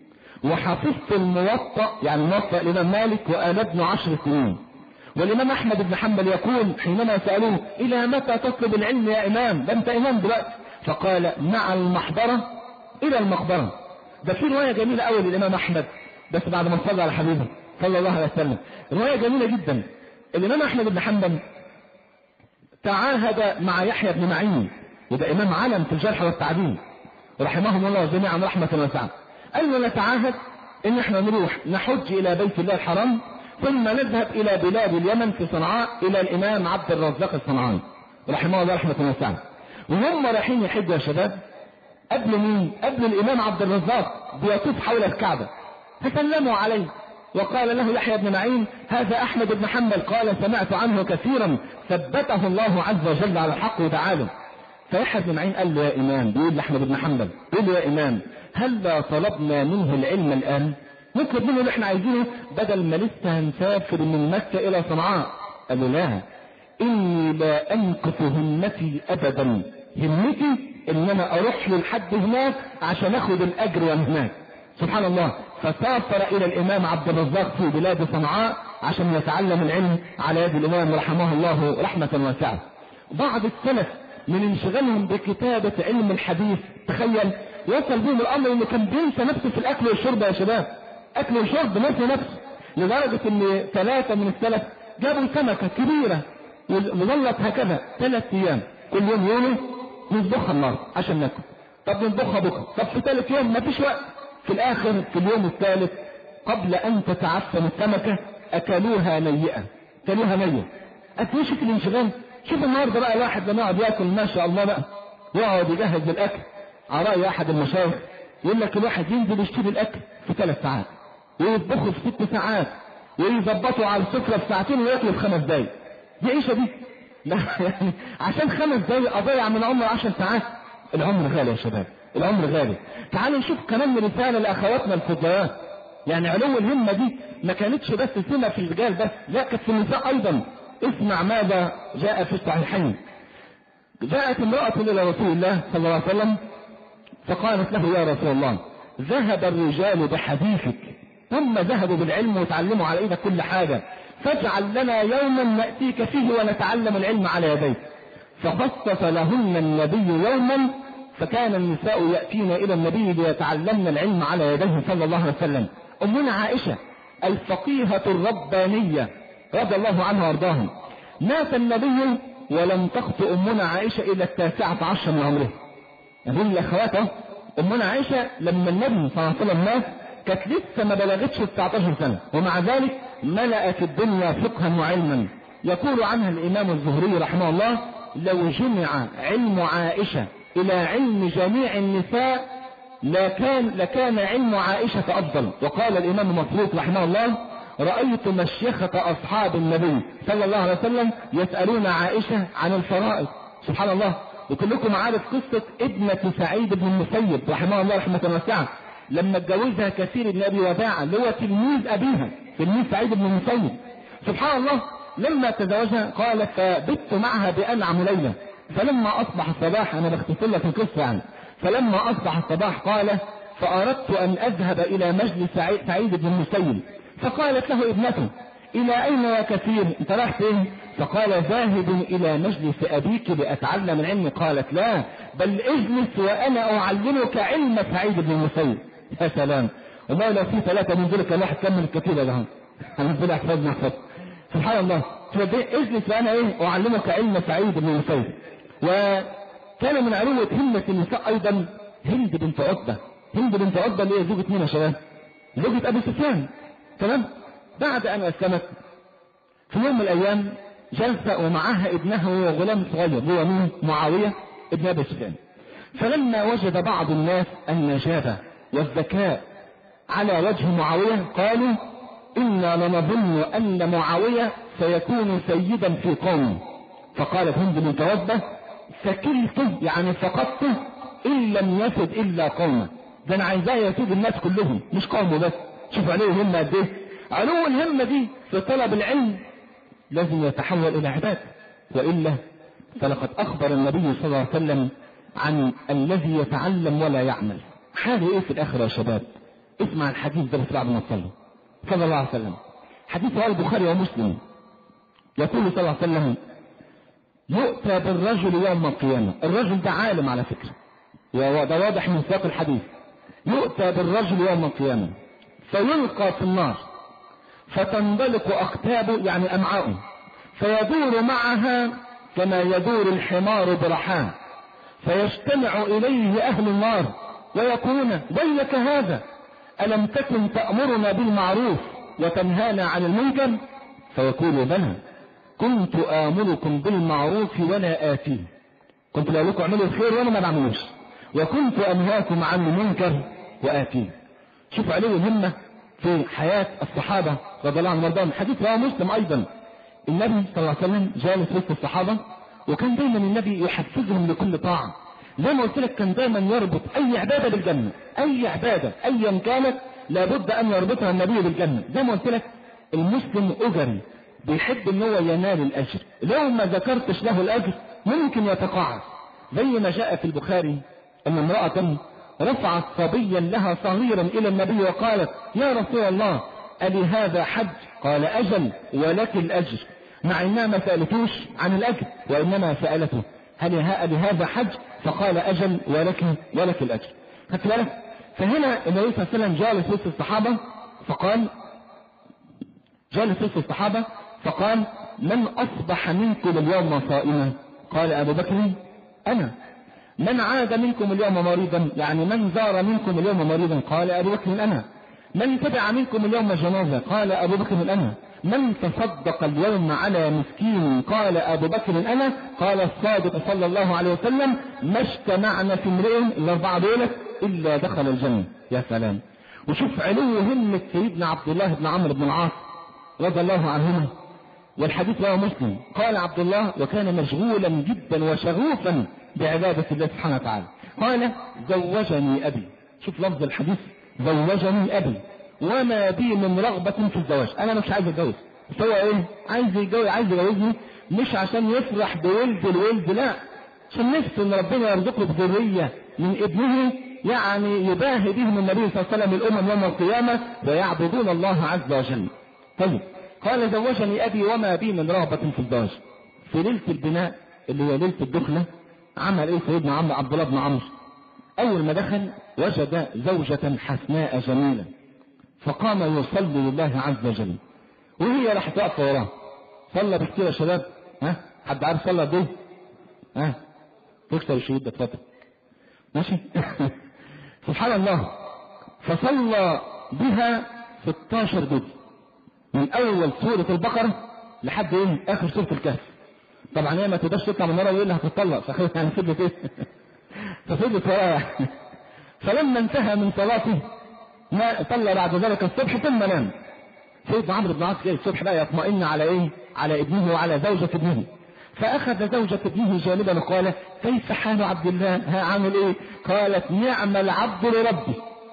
وحفظت الموطأ يعني موطأ الامام مالك وانا ابن عشر سنين. والامام احمد بن حنبل يقول حينما سألوه: الى متى تطلب العلم يا امام؟ ده انت امام دلوقتي. فقال: مع المحضرة الى المقبرة. ده في رواية جميلة قوي للامام احمد، بس بعد ما صلى على حبيبه صلى الله عليه وسلم، رواية جميلة جدا. الامام احمد بن حنبل تعاهد مع يحيى بن معين، وده إمام علم في الجرح والتعديل رحمهم الله جميعا رحمة واسعة. قال له نتعاهد إن احنا نروح نحج إلى بيت الله الحرام، ثم نذهب إلى بلاد اليمن في صنعاء إلى الإمام عبد الرزاق الصنعاني رحمه الله رحمة واسعة. وهم رايحين يحجوا يا شباب، قبل مين؟ قبل الإمام عبد الرزاق بيطوف حول الكعبة، فسلموا عليه وقال له يحيى بن معين هذا أحمد بن حنبل، قال سمعت عنه كثيرا ثبته الله عز وجل على الحق وتعالى. فيحيى بن معين قال له يا إمام، بيقول لأحمد بن حنبل، بيقول له يا إمام هل لا طلبنا منه العلم الآن؟ نطلب منه اللي احنا عايزينه بدل ما لسه هنسافر من مكة إلى صنعاء. قال له لا، إني لا أنقص همتي أبدا، همتي إن أنا أروح للحد هناك عشان أخذ الأجر هناك. سبحان الله. فسافر إلى الإمام عبد الرزاق في بلاد صنعاء عشان يتعلم العلم على يد الإمام رحمه الله رحمة واسعة. بعض السلف من انشغالهم بكتابة علم الحديث، تخيل وصل بهم الأمر إنه كان بينسى نفسه في الأكل والشرب يا شباب، أكل وشرب نسي نفسه، لدرجة إن ثلاثة من السلف جابوا سمكة كبيرة وظلت هكذا ثلاث أيام كل يوم يومه نطبخها النار عشان ناكل. طب نطبخها بكرة، طب في ثالث يوم ما فيش وقت. في الآخر في اليوم الثالث قبل أن تتعفن السمكة أكلوها نيئة، أكلوها نيئة. أتوشي في الانشغال. شوف النهارده بقى الواحد لما يقعد ياكل ما شاء الله بقى يقعد يجهز للأكل، على رأي أحد المشايخ يقول لك الواحد ينزل يشتري الأكل في ثلاث ساعات ويطبخه في ست ساعات ويظبطه على السفرة في ساعتين وياكله في خمس دقايق. دي عيشة دي؟ لا يعني عشان خمس دقايق أضيع من عمر عشر ساعات. العمر غالي يا شباب، العمر غالي. تعالوا نشوف كمان من رسالة لأخواتنا الفضليات. يعني علو الهمة دي ما كانتش بس سمة في الرجال بس، لا كانت في النساء أيضا. اسمع ماذا جاء في الصحيحين. جاءت امرأة إلى رسول الله صلى الله عليه وسلم فقالت له يا رسول الله ذهب الرجال بحديثك، هم ذهبوا بالعلم وتعلموا على ايدك كل حاجة، فاجعل لنا يوما نأتيك فيه ونتعلم العلم على يديك. فخصص لهن النبي يوما، فكان النساء يأتين إلى النبي ليتعلمن العلم على يديه صلى الله عليه وسلم. أمنا عائشة الفقيهة الربانية رضي الله عنها وارضاها، مات النبي ولم تخطئ أمنا عائشة إلى التاسعة عشر من عمره. أقول لأخواته أمنا عائشة لما النبي صلى الله عليه وسلم مات كانت لسه ما بلغتش تسعتاشر سنة، ومع ذلك ملأت الدنيا فقها وعلما. يقول عنها الإمام الزهري رحمه الله لو جمع علم عائشة إلى علم جميع النساء لكان, لكان علم عائشة أفضل. وقال الإمام مسروق رحمه الله رأيت مشيخة أصحاب النبي صلى الله عليه وسلم يسألون عائشة عن الفرائض. سبحان الله. وكلكم عارف قصة ابنة سعيد بن المسيب رحمه الله رحمة واسعة لما اتجوزها كثير بن أبي وداعة اللي هو تلميذ أبيها، تلميذ سعيد بن المسيب. سبحان الله. لما تزوجها قالت فبت معها بأنعم ليلة، فلما أصبح الصباح، أنا بختصر لك القصة يعني، فلما أصبح الصباح قال فأردت أن أذهب إلى مجلس سعيد بن المسيب، فقالت له ابنته إلى أين يا كثير؟ أنت رايح فين؟ فقال ذاهب إلى مجلس أبيك لأتعلم العلم. قالت لا بل اجلس وأنا أعلمك علم سعيد بن المسيب. يا سلام. وما لو في ثلاثة من ذلك الواحد كمل الكثير لهم أنا أقول أحفظنا أحفظ. سبحان الله. اجلس وأنا إيه أعلمك علم سعيد بن المسيب. وكان من علوة همة النساء أيضا هند بنت عتبة. هند بنت عتبة اللي هي زوجة مين يا شباب؟ زوجة أبي سفيان. تمام. بعد أن أسلمت في يوم من الأيام جلسة ومعها ابنها وهو غلام صغير هو مين؟ معاوية ابن أبي سفيان. فلما وجد بعض الناس النجابة والذكاء على وجه معاوية قالوا إنا لنظن أن معاوية سيكون سيدا في قومه. فقالت هند بنت عتبة سكلته يعني فقدته إن لم يسد إلا قومه، ده أنا عايزاه يسود الناس كلهم مش قومه بس. شوف عليه الهمة قد إيه. علو الهمة دي في طلب العلم لازم يتحول إلى عبادة، وإلا فلقد أخبر النبي صلى الله عليه وسلم عن الذي يتعلم ولا يعمل حاله إيه في الآخرة يا شباب. اسمع الحديث ده بعد ما تصلي صلى الله عليه وسلم. حديث رواه البخاري ومسلم. يقول صلى الله عليه وسلم يؤتى بالرجل يوم القيامة. الرجل ده عالم على فكرة، وده واضح من سياق الحديث. يؤتى بالرجل يوم القيامة فيلقى في النار فتنطلق أقتابه يعني أمعاؤه فيدور معها كما يدور الحمار برحاه، فيجتمع إليه أهل النار ويقولون ويلك هذا، ألم تكن تأمرنا بالمعروف وتنهانا عن المنكر؟ فيقول بلى، كنت آمركم بالمعروف ولا آتيه، كنت بقول لكم اعملوا الخير وانا ما بعملوش، وكنت أنهاكم عن المنكر وآتيه. شوف عليه الهمة في حياة الصحابة رضي الله عنهم وارضاهم. حديث رواه مسلم أيضا، النبي صلى الله عليه وسلم جالس وسط الصحابة، وكان دايما النبي يحفزهم لكل طاعة. زي ما قلت لك كان دايما يربط أي عبادة بالجنة، أي عبادة أيا كانت لابد أن يربطها النبي بالجنة. زي ما قلت لك المسلم أجري، بيحب ان هو ينال الأجر، لو ما ذكرتش له الأجر ممكن يتقاعس. زي ما جاء في البخاري أن امرأة رفعت صبيا لها صغيرا إلى النبي وقالت يا رسول الله ألي هذا حج؟ قال أجل ولك الأجر، مع إنها ما سألتوش عن الأجر وإنما سألته هل هذا حج؟ فقال أجل ولك ولك الأجر. خدت بالك؟ فهنا النبي صلى الله عليه وسلم جالس وسط الصحابة فقال جالس وسط الصحابة فقال من أصبح منكم اليوم صائما؟ قال أبو بكر أنا. من عاد منكم اليوم مريضا؟ يعني من زار منكم اليوم مريضا؟ قال أبو بكر أنا. من تبع منكم اليوم جنازة؟ قال أبو بكر أنا. من تصدق اليوم على مسكين؟ قال أبو بكر أنا. قال الصادق صلى الله عليه وسلم ما اجتمعنا في امرئ الأربعة دولة إلا دخل الجنة. يا سلام. وشوف علو همة سيدنا عبد الله بن عمرو بن العاص رضي الله عنهما، والحديث رواه مسلم. قال عبد الله وكان مشغولا جدا وشغوفا بعبادة الله سبحانه وتعالى، قال زوجني أبي. شوف لفظ الحديث، زوجني أبي وما بي من رغبة في الزواج، أنا مش عايز أتجوز، بس هو إيه؟ عايز يتجوز، عايز يجوزني مش عشان يفرح بولد الولد، لا، عشان نفسه إن ربنا يرزقه بذرية من ابنه يعني يباهي بهم النبي صلى الله عليه وسلم الأمم يوم القيامة ويعبدون الله عز وجل. طيب قال زوجني أبي وما بي من رغبة في الزواج. في ليلة البناء اللي هي ليلة الدخلة عمل ايه سيدنا عمرو عبد الله بن عمرو؟ اول ما دخل وجد زوجة حسناء جميلة، فقام يصلي لله عز وجل وهي راح تقف وراه. صلى بكتير يا شباب؟ ها حد عارف صلى دي؟ ها تكسر الشهيد ده اتفضل ماشي. سبحان الله. فصلى بها ستاشر جزء من اول سورة البقرة لحد ايه اخر سورة الكهف. طبعا هي ما تقدرش تطلع من ورا ويقول لها هتطلق، فخذت يعني فضلت ايه؟ ففضلت وراها. فلما انتهى من صلاته ما صلى بعد ذلك الصبح ثم نام. سيدنا عمرو بن العاص جاي الصبح بقى يطمئن على ايه؟ على ابنه وعلى زوجة ابنه. فاخذ زوجة ابنه جانبا وقال كيف حال عبد الله؟ ها عامل ايه؟ قالت نعم العبد لربي.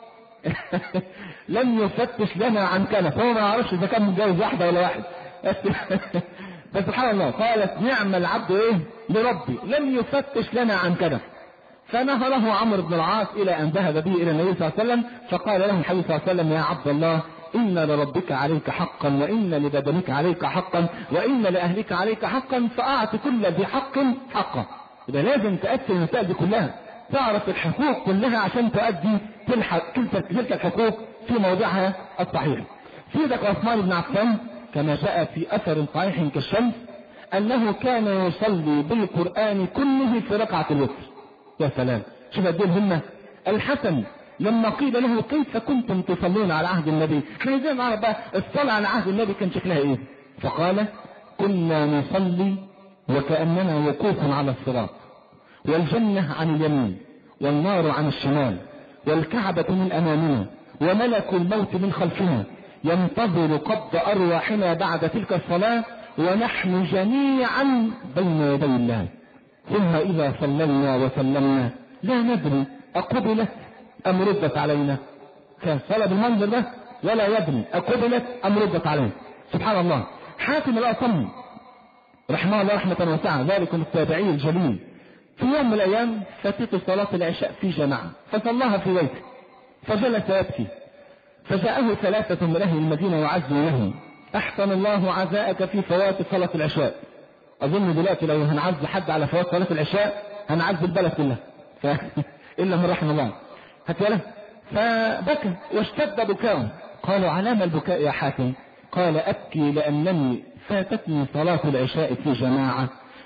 لم يفتش لنا عن كنف، هو ما يعرفش اذا كان متجوز واحده ولا واحد. بس سبحان الله قالت نعم العبد ايه لربي لم يفتش لنا عن كنف. فنهره عمرو بن العاص الى ان ذهب به الى النبي صلى الله عليه وسلم، فقال له النبي صلى الله عليه وسلم يا عبد الله ان لربك عليك حقا وان لبدنك عليك حقا وان لاهلك عليك حقا فاعط كل ذي حق حقه. يبقى لازم تأتي المسائل دي كلها، تعرف الحقوق كلها عشان تؤدي تلك الحقوق في موضعها الصحيح. سيدك عثمان بن عفان كما جاء في اثر صحيح كالشمس انه كان يصلي بالقرآن كله في ركعة الوتر. يا سلام، شوف قد ايه الهمة. الحسن لما قيل له كيف كنتم تصلون على عهد النبي؟ احنا عايزين نعرف بقى الصلاة على عهد النبي كان شكلها ايه؟ فقال كنا نصلي وكأننا وقوف على الصراط، والجنة عن اليمين والنار عن الشمال والكعبة من امامنا وملك الموت من خلفنا ينتظر قبض ارواحنا بعد تلك الصلاة ونحن جميعا بين يدي الله. ثم اذا صلينا وسلمنا لا ندري اقبلت ام ردت علينا. كان صلى بالمنظر ده ولا يدري اقبلت ام ردت علينا. سبحان الله. حاتم الاصم رحمه الله رحمة واسعة ذلك التابعي الجليل في يوم من الايام فاتته صلاة العشاء في جماعة فصلاها في بيته فجلس يبكي، فجاءه ثلاثة من اهل المدينة يعزونه احسن الله عزاءك في فوات صلاة العشاء. اظن دلوقتي لو هنعز حد على فوات صلاة العشاء هنعز البلد كلها ف... الا من رحم الله. هتقول فبكى واشتد بكاء. قالوا علام البكاء يا حاتم؟ قال ابكي لانني فاتتني صلاة العشاء في جماعة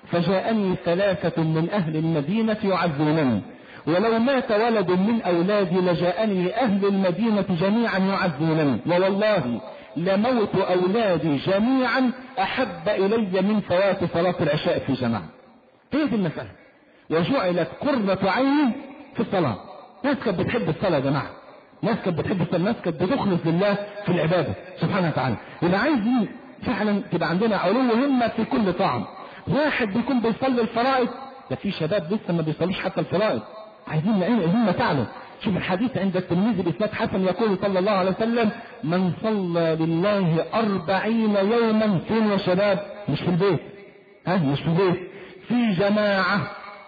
فجاءني ثلاثة من أهل المدينة يعزونني، ولو مات ولد من أولادي لجاءني أهل المدينة جميعا يعزونني، ووالله لموت أولادي جميعا أحب إلي من فوات صلاة العشاء في جماعة. هي دي المسألة. وجعلت قرة عيني في الصلاة. ناس كانت بتحب الصلاة يا جماعة، ناس كانت بتحب الصلاة، ناس كانت بتخلص لله في العبادة سبحانه وتعالى. يبقى عايزين فعلا تبقى عندنا علو همة في كل طاعة. واحد بيكون بيصلي الفرائض، ده في شباب لسه ما بيصليش حتى الفرائض، عايزين نعين الهمة تعلو. شوف الحديث عند الترمذي بإسناد حسن يقول صلى الله عليه وسلم: من صلى لله أربعين يوما فين يا شباب؟ مش في البيت، ها مش في البيت، في جماعة،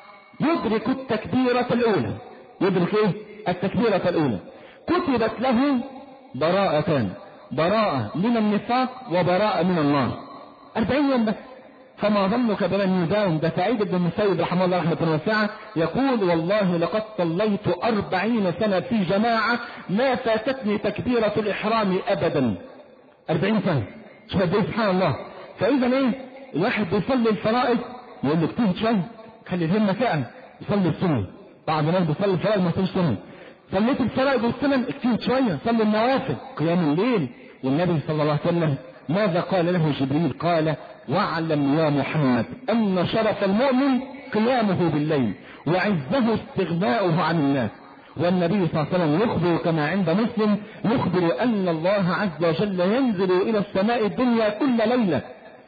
يدرك التكبيرة الأولى، يدرك إيه؟ التكبيرة الأولى، كتبت له براءتان، براءة من النفاق وبراءة من النار. أربعين يوم بس. فما ظنك بمن يداوم؟ ده سعيد بن المسيب رحمه الله رحمة واسعة يقول: والله لقد صليت أربعين سنة في جماعة ما فاتتني تكبيرة الإحرام أبدا. أربعين سنة، شوف قد إيه سبحان الله. فإذا إيه؟ الواحد بيصلي الفرائض يقول له اجتهد شوية، خلي الهمة فعلا، يصلي السنن. بعض الناس بيصلي الفرائض ما يصليش السنن. صليت الفرائض والسنن اجتهد شوية، صلي النوافل، قيام الليل. والنبي صلى الله عليه وسلم ماذا قال له جبريل؟ قال: واعلم يا محمد أن شرف المؤمن قيامه بالليل وعزه استغناؤه عن الناس. والنبي صلى الله عليه وسلم يخبر كما عند مسلم، يخبر أن الله عز وجل ينزل إلى السماء الدنيا كل ليلة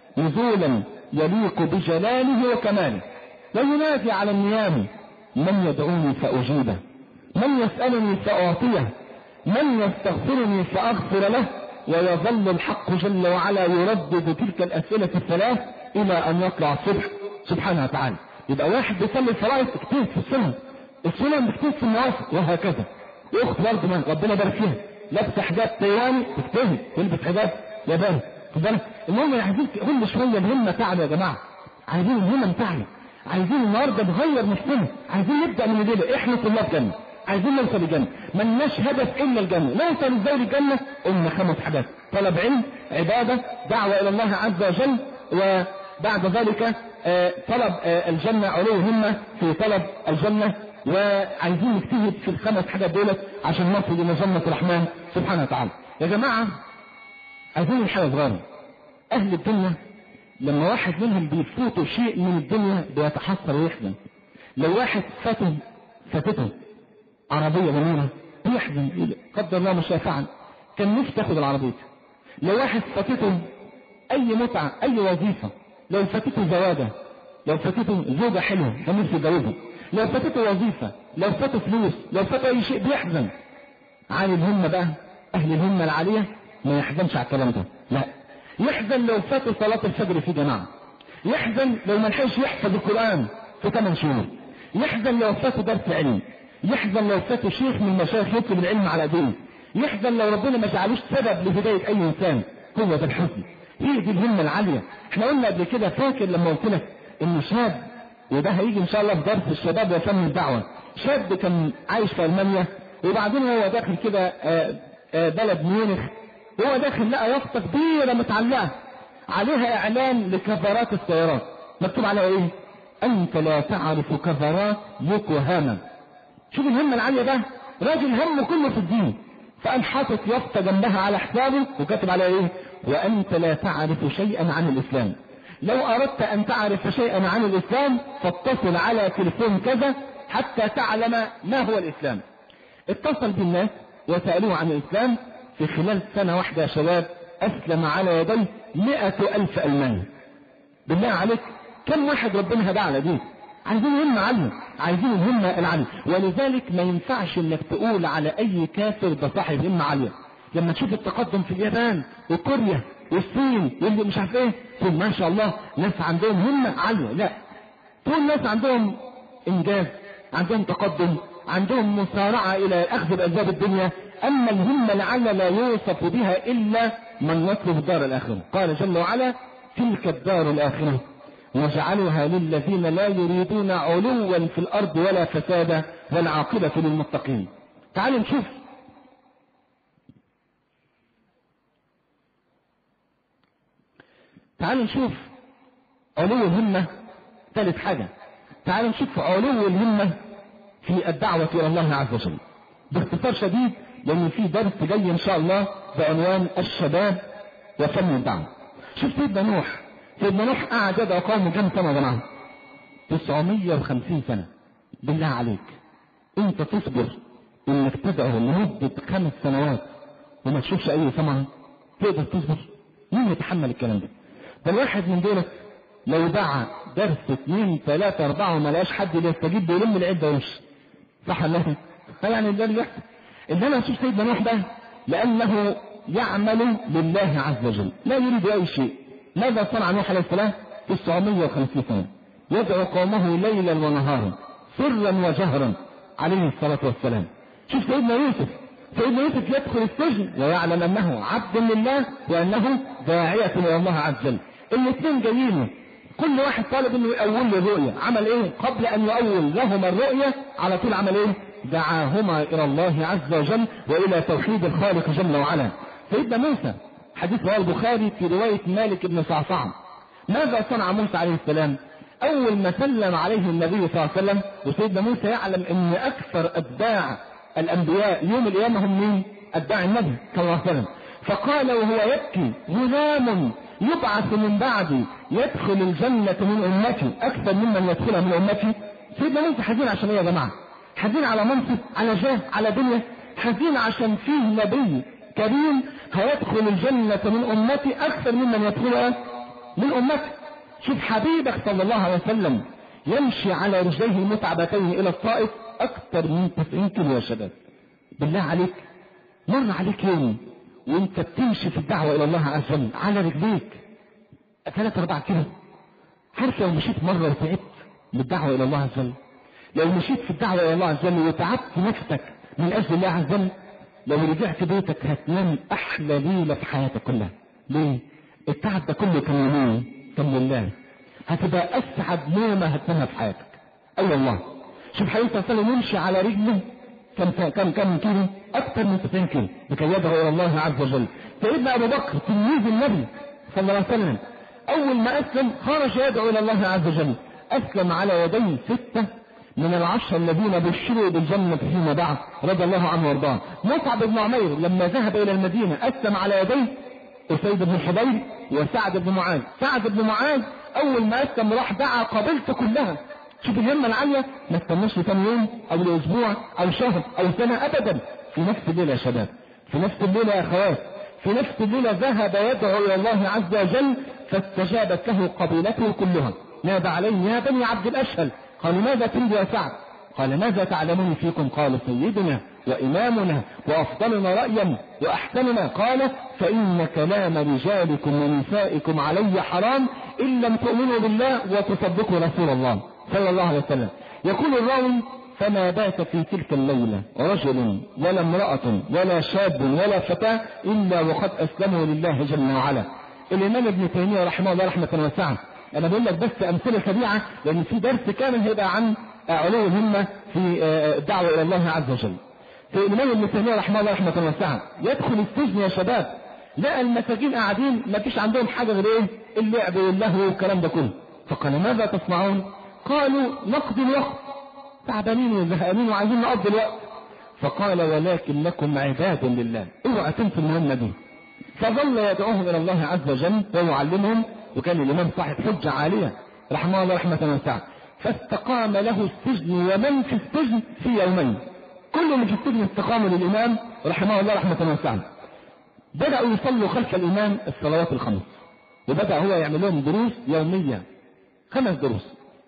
نزولا يليق بجلاله وكماله، وينادي على النيام: من يدعوني فأجيبه، من يسألني فأعطيه، من يستغفرني فأغفر له. ويظل الحق جل وعلا يردد تلك الأسئلة الثلاث إلى أن يطلع الصبح سبحانه وتعالى. يبقى واحد بيصلي الفرائض اجتهد في السنن، السنن بتجتهد في النوافل، وهكذا. واخت برضه من ربنا يبارك فيها لابسه حجاب تايواني تجتهد تلبس حجاب ياباني. خد بالك، المهم عايزين كل شويه الهمه تعلى يا جماعه، عايزين الهمه تعلى، عايزين النهارده نغير نفسنا، عايزين نبدا من الليله. احنا طلاب جنه، عايزين نوصل الجنة، ملناش هدف إلا الجنة. نوصل ازاي للجنة؟ قلنا خمس حاجات: طلب علم، عبادة، دعوة إلى الله عز وجل، وبعد ذلك طلب الجنة، علو همة في طلب الجنة. وعايزين نجتهد في الخمس حاجات دولت عشان نصل إلى جنة الرحمن سبحانه وتعالى. يا جماعة عايزين حاجة صغيرة. أهل الدنيا لما واحد منهم بيفوتوا شيء من الدنيا بيتحسر ويحزن. لو واحد فاته فاتته عربية جميلة بيحزن، قدر الله ما شاء فعل، كان نفسه تاخد العربية. لو واحد فاتته أي متعة، أي وظيفة، لو فاتته زواجة، لو فاتته زوجة حلوة كان نفسه يتجوزها، لو فاتته وظيفة، لو فاته فلوس، لو فاته أي شيء بيحزن. عن الهمة بقى، أهل الهمة العالية ما يحزنش على الكلام ده، لا، يحزن لو فاته صلاة الفجر في جماعة، يحزن لو ما لحقش يحفظ القرآن في ثمان شهور، يحزن لو فاته درس علم، يحزن لو فاته شيخ من مشايخ يطلب العلم على دينه، يحزن لو ربنا ما جعلوش سبب لهداية أي إنسان. هو ده الحزن، هي دي الهمة العالية. احنا قلنا قبل كده، فاكر لما قلت لك إن شاب، وده هيجي إن شاء الله في درس الشباب وفن الدعوة، شاب كان عايش في ألمانيا، وبعدين هو داخل كده بلد ميونخ، وهو داخل لقى يافطة كبيرة متعلقة عليها إعلان لكفرات السيارات، مكتوب عليها إيه؟ أنت لا تعرف كفرات يوكوهاما. شوف الهمة العالية ده، راجل همه كله في الدين، فقام حاطط يافطة جنبها على حسابه وكاتب عليها ايه؟ وانت لا تعرف شيئا عن الاسلام، لو اردت ان تعرف شيئا عن الاسلام فاتصل على تليفون كذا حتى تعلم ما هو الاسلام. اتصل بالناس وسألوه عن الاسلام، في خلال سنة واحدة يا شباب اسلم على يديه مئة الف الماني. بالله عليك كم واحد ربنا هدى على دين؟ عايزين همة عالية، عايزين الهمة العالية. ولذلك ما ينفعش انك تقول على اي كافر ده صاحب همة عالية. لما تشوف التقدم في اليابان وكوريا والصين واللي مش عارف ايه، تقول ما شاء الله ناس عندهم همة عالية. لا، تقول ناس عندهم انجاز، عندهم تقدم، عندهم مسارعة الى اخذ باسباب الدنيا. اما الهمة العالية لا يوصف بها الا من يطلب الدار الاخرة. قال جل وعلا: تلك الدار الاخرة وجعلها للذين لا يريدون علوا في الأرض ولا فسادا والعاقبة للمتقين. تعالوا نشوف تعالوا نشوف علو الهمة ثالث حاجة، تعالوا نشوف علو الهمة في الدعوة إلى الله عز وجل باختصار شديد، لأن في درس جاي إن شاء الله بعنوان الشباب وفن الدعوة. شوف سيدنا نوح، سيدنا نوح قعد يدعو قومه كم سنة يا جماعة؟ تسعمية وخمسين سنة. بالله عليك أنت تصبر إنك تدعو لمدة خمس سنوات وما تشوفش أي ثمرة؟ تقدر تصبر؟ مين يتحمل الكلام ده؟ ده الواحد من دولت لو دعا درس اثنين ثلاثة أربعة وما لقاش حد يستجيب بيلم العدة ويمشي. صح ولا لا؟ يعني ده اللي يحصل. إنما أشوف سيدنا نوح ده لأنه يعمل لله عز وجل، لا يريد أي شيء. ماذا صنع نوح عليه السلام؟ تسعمية وخمسين سنة يدعو قومه ليلا ونهارا سرا وجهرا عليه الصلاة والسلام. شوف سيدنا يوسف، سيدنا يوسف يدخل السجن ويعلم أنه عبد لله وأنه داعية إلى الله عز وجل. الاثنين جايين كل واحد طالب انه يأول له الرؤية. عمل ايه؟ قبل ان يأول لهما الرؤية على طول عمل ايه؟ دعاهما الى الله عز وجل والى توحيد الخالق جل وعلا. سيدنا موسى حديث رواه البخاري في رواية مالك بن صعصع، ماذا صنع موسى عليه السلام؟ اول ما سلم عليه النبي صلى الله عليه وسلم، وسيدنا موسى يعلم ان اكثر اتباع الانبياء يوم القيامة هم مين؟ اتباع النبي صلى الله عليه وسلم. فقال وهو يبكي غلام يبعث من بعدي يدخل الجنة من أمتي أكثر ممن يدخلها من أمتي. سيدنا موسى حزين عشان ايه يا جماعة؟ حزين على منصب، على جاه، على دنيا؟ حزين عشان فيه نبي كريم هيدخل الجنة من أمتي أكثر ممن يدخلها من أمتي. شوف حبيبك صلى الله عليه وسلم يمشي على رجليه المتعبتين إلى الطائف أكثر من تسعين كيلو يا شباب. بالله عليك مر عليك يوم وانت بتمشي في الدعوة الى الله عز وجل على رجليك ثلاثة أربعة كيلو؟ عارف لو مشيت مرة وتعبت بالدعوة الى الله عز وجل، لو مشيت في الدعوة الى الله عز وجل وتعبت نفسك من اجل الله عز وجل، لو رجعت بيتك هتنام احلى ليلة في حياتك كلها. ليه؟ التعب ده كله كان لمين؟ كان لله. هتبقى اسعد نومة هتنامها في حياتك. اي أيوة والله. شوف حبيبي صلى الله عليه وسلم يمشي على رجله كم كم كم كيلو؟ أكثر من تسعين كيلو لكي يدعو إلى الله عز وجل. سيدنا أبو بكر تلميذ النبي صلى الله عليه وسلم أول ما أسلم خرج يدعو إلى الله عز وجل. أسلم على يدي ستة من العشر الذين بشروا بالجنة فيما بعد رضي الله عنه وارضاه. مصعب بن عمير لما ذهب إلى المدينة أسلم على يدي أسيد بن حضير وسعد بن معاذ. سعد بن معاذ أول ما أسلم راح دعا قبيلته كلها. شوف الهمة العالية، ما استناش ثاني يوم او لاسبوع او شهر او سنة ابدا، في نفس الليلة يا شباب، في نفس الليلة يا اخوات، في نفس الليلة ذهب يدعو الى الله عز وجل فاستجابت له قبيلته كلها. نادى عليه يا بني عبد الاشهل، قالوا ماذا تريد يا سعد؟ قال ماذا تعلمون فيكم؟ قال سيدنا وامامنا وافضلنا رأيا واحسننا. قال فان كلام رجالكم ونسائكم علي حرام ان لم تؤمنوا بالله وتصدقوا رسول الله صلى الله عليه وسلم. يقول الراوي فما بات في تلك الليلة رجل ولا امرأة ولا شاب ولا فتاة إلا وقد أسلموا لله جل وعلا. الإمام ابن تيمية رحمه الله رحمة واسعة. أنا بقول لك بس أمثلة سريعة لأن في درس كامل هيبقى عن علو الهمة في الدعوة إلى الله عز وجل. الإمام ابن تيمية رحمه الله رحمة واسعة يدخل السجن يا شباب، لقى المساجين قاعدين ما فيش عندهم حاجة غير إيه؟ اللعب واللهو والكلام ده كله. فقال ماذا تصنعون؟ قالوا نقضي الوقت، تعبانين وزهقانين وعايزين نقضي الوقت. فقال ولكن لكم عباد لله، اوعوا تنسوا المهمة دي. فظل يدعوهم الى الله عز وجل ويعلمهم، وكان الامام صاحب حجة عالية رحمه الله رحمة واسعة. فاستقام له السجن ومن في السجن في يومين، كل من في السجن استقاموا للامام رحمه الله رحمة واسعة. بدأوا يصلوا خلف الامام الصلوات الخمس، وبدأ هو يعمل لهم دروس يومية، خمس دروس،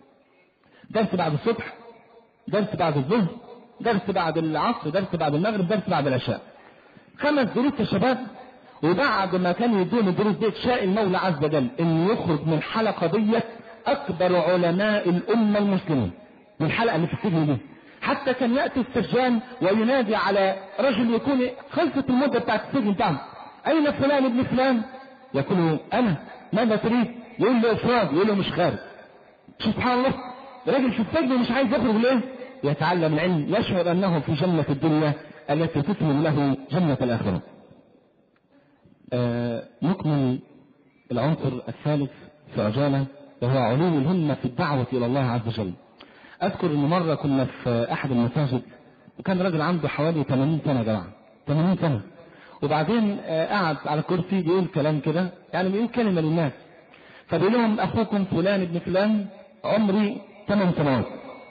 درس بعد الصبح، درس بعد الظهر، درس بعد العصر، درس بعد المغرب، درس بعد العشاء. خمس دروس يا شباب. وبعد ما كان يدون الدروس دي شاء المولى عز وجل ان يخرج من الحلقة دي اكبر علماء الامة المسلمين من الحلقة اللي في السجن دي. حتى كان يأتي السجان وينادي على رجل يكون خلصت المدة بتاعت السجن بتاعه، اين فلان ابن فلان؟ يقول انا. ماذا تريد؟ يقول له افراد، يقول له مش خارج. سبحان الله، راجل في السجن مش عايز يخرج ليه؟ يتعلم العلم، يشعر انه في جنة الدنيا التي تتمم له جنة الاخرة. آه نكمل العنصر الثالث في عجالة وهو علو الهمة في الدعوة إلى الله عز وجل. أذكر إن مرة كنا في أحد المساجد وكان راجل عنده حوالي ثمانين سنة يا جماعة، ثمانين سنة، وبعدين قعد على كرسي بيقول كلام كده، يعني بيقول كلمة للناس، فبيقول لهم أخوكم فلان ابن فلان عمري ثمان سنوات.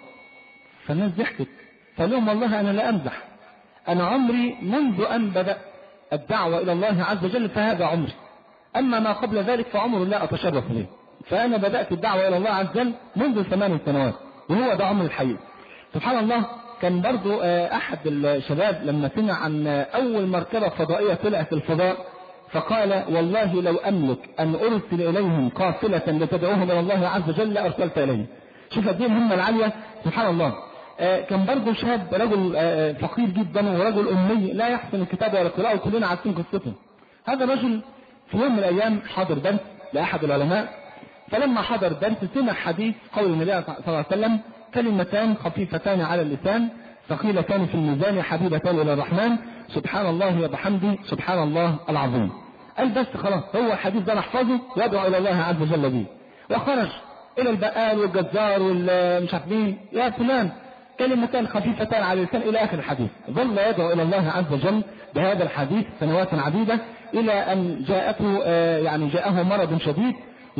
فالناس ضحكت، فقال لهم والله أنا لا أمزح، أنا عمري منذ أن بدأ الدعوة إلى الله عز وجل فهذا عمري، أما ما قبل ذلك فعمر لا أتشرف به، فأنا بدأت الدعوة إلى الله عز وجل منذ ثمان سنوات وهو ده عمر الحقيقي. سبحان الله. كان برضو أحد الشباب لما سمع عن أول مركبة فضائية طلعت الفضاء فقال والله لو أملك أن أرسل إليهم قافلة لتدعوهم إلى الله عز وجل أرسلت إليهم. شوف قد ايه الهمة العالية. سبحان الله. كان برضو شاب رجل فقير جدا ورجل أمي لا يحسن الكتابة ولا القراءة وكلنا عارفين قصته. هذا الرجل في يوم من الأيام حضر درس لأحد العلماء، فلما حضر درس سمع حديث قول النبي صلى الله عليه وسلم كلمتان خفيفتان على اللسان ثقيلتان في الميزان حبيبتان إلى الرحمن سبحان الله وبحمده سبحان الله العظيم. قال بس خلاص هو الحديث ده نحفظه ويدعو إلى الله عز وجل به. وخرج إلى البقال والجزار والمش عارف مين، يا فلان كلمتان خفيفتان على اللسان إلى آخر الحديث. ظل يدعو إلى الله عز وجل بهذا الحديث سنوات عديدة إلى أن جاءته يعني جاءه مرض شديد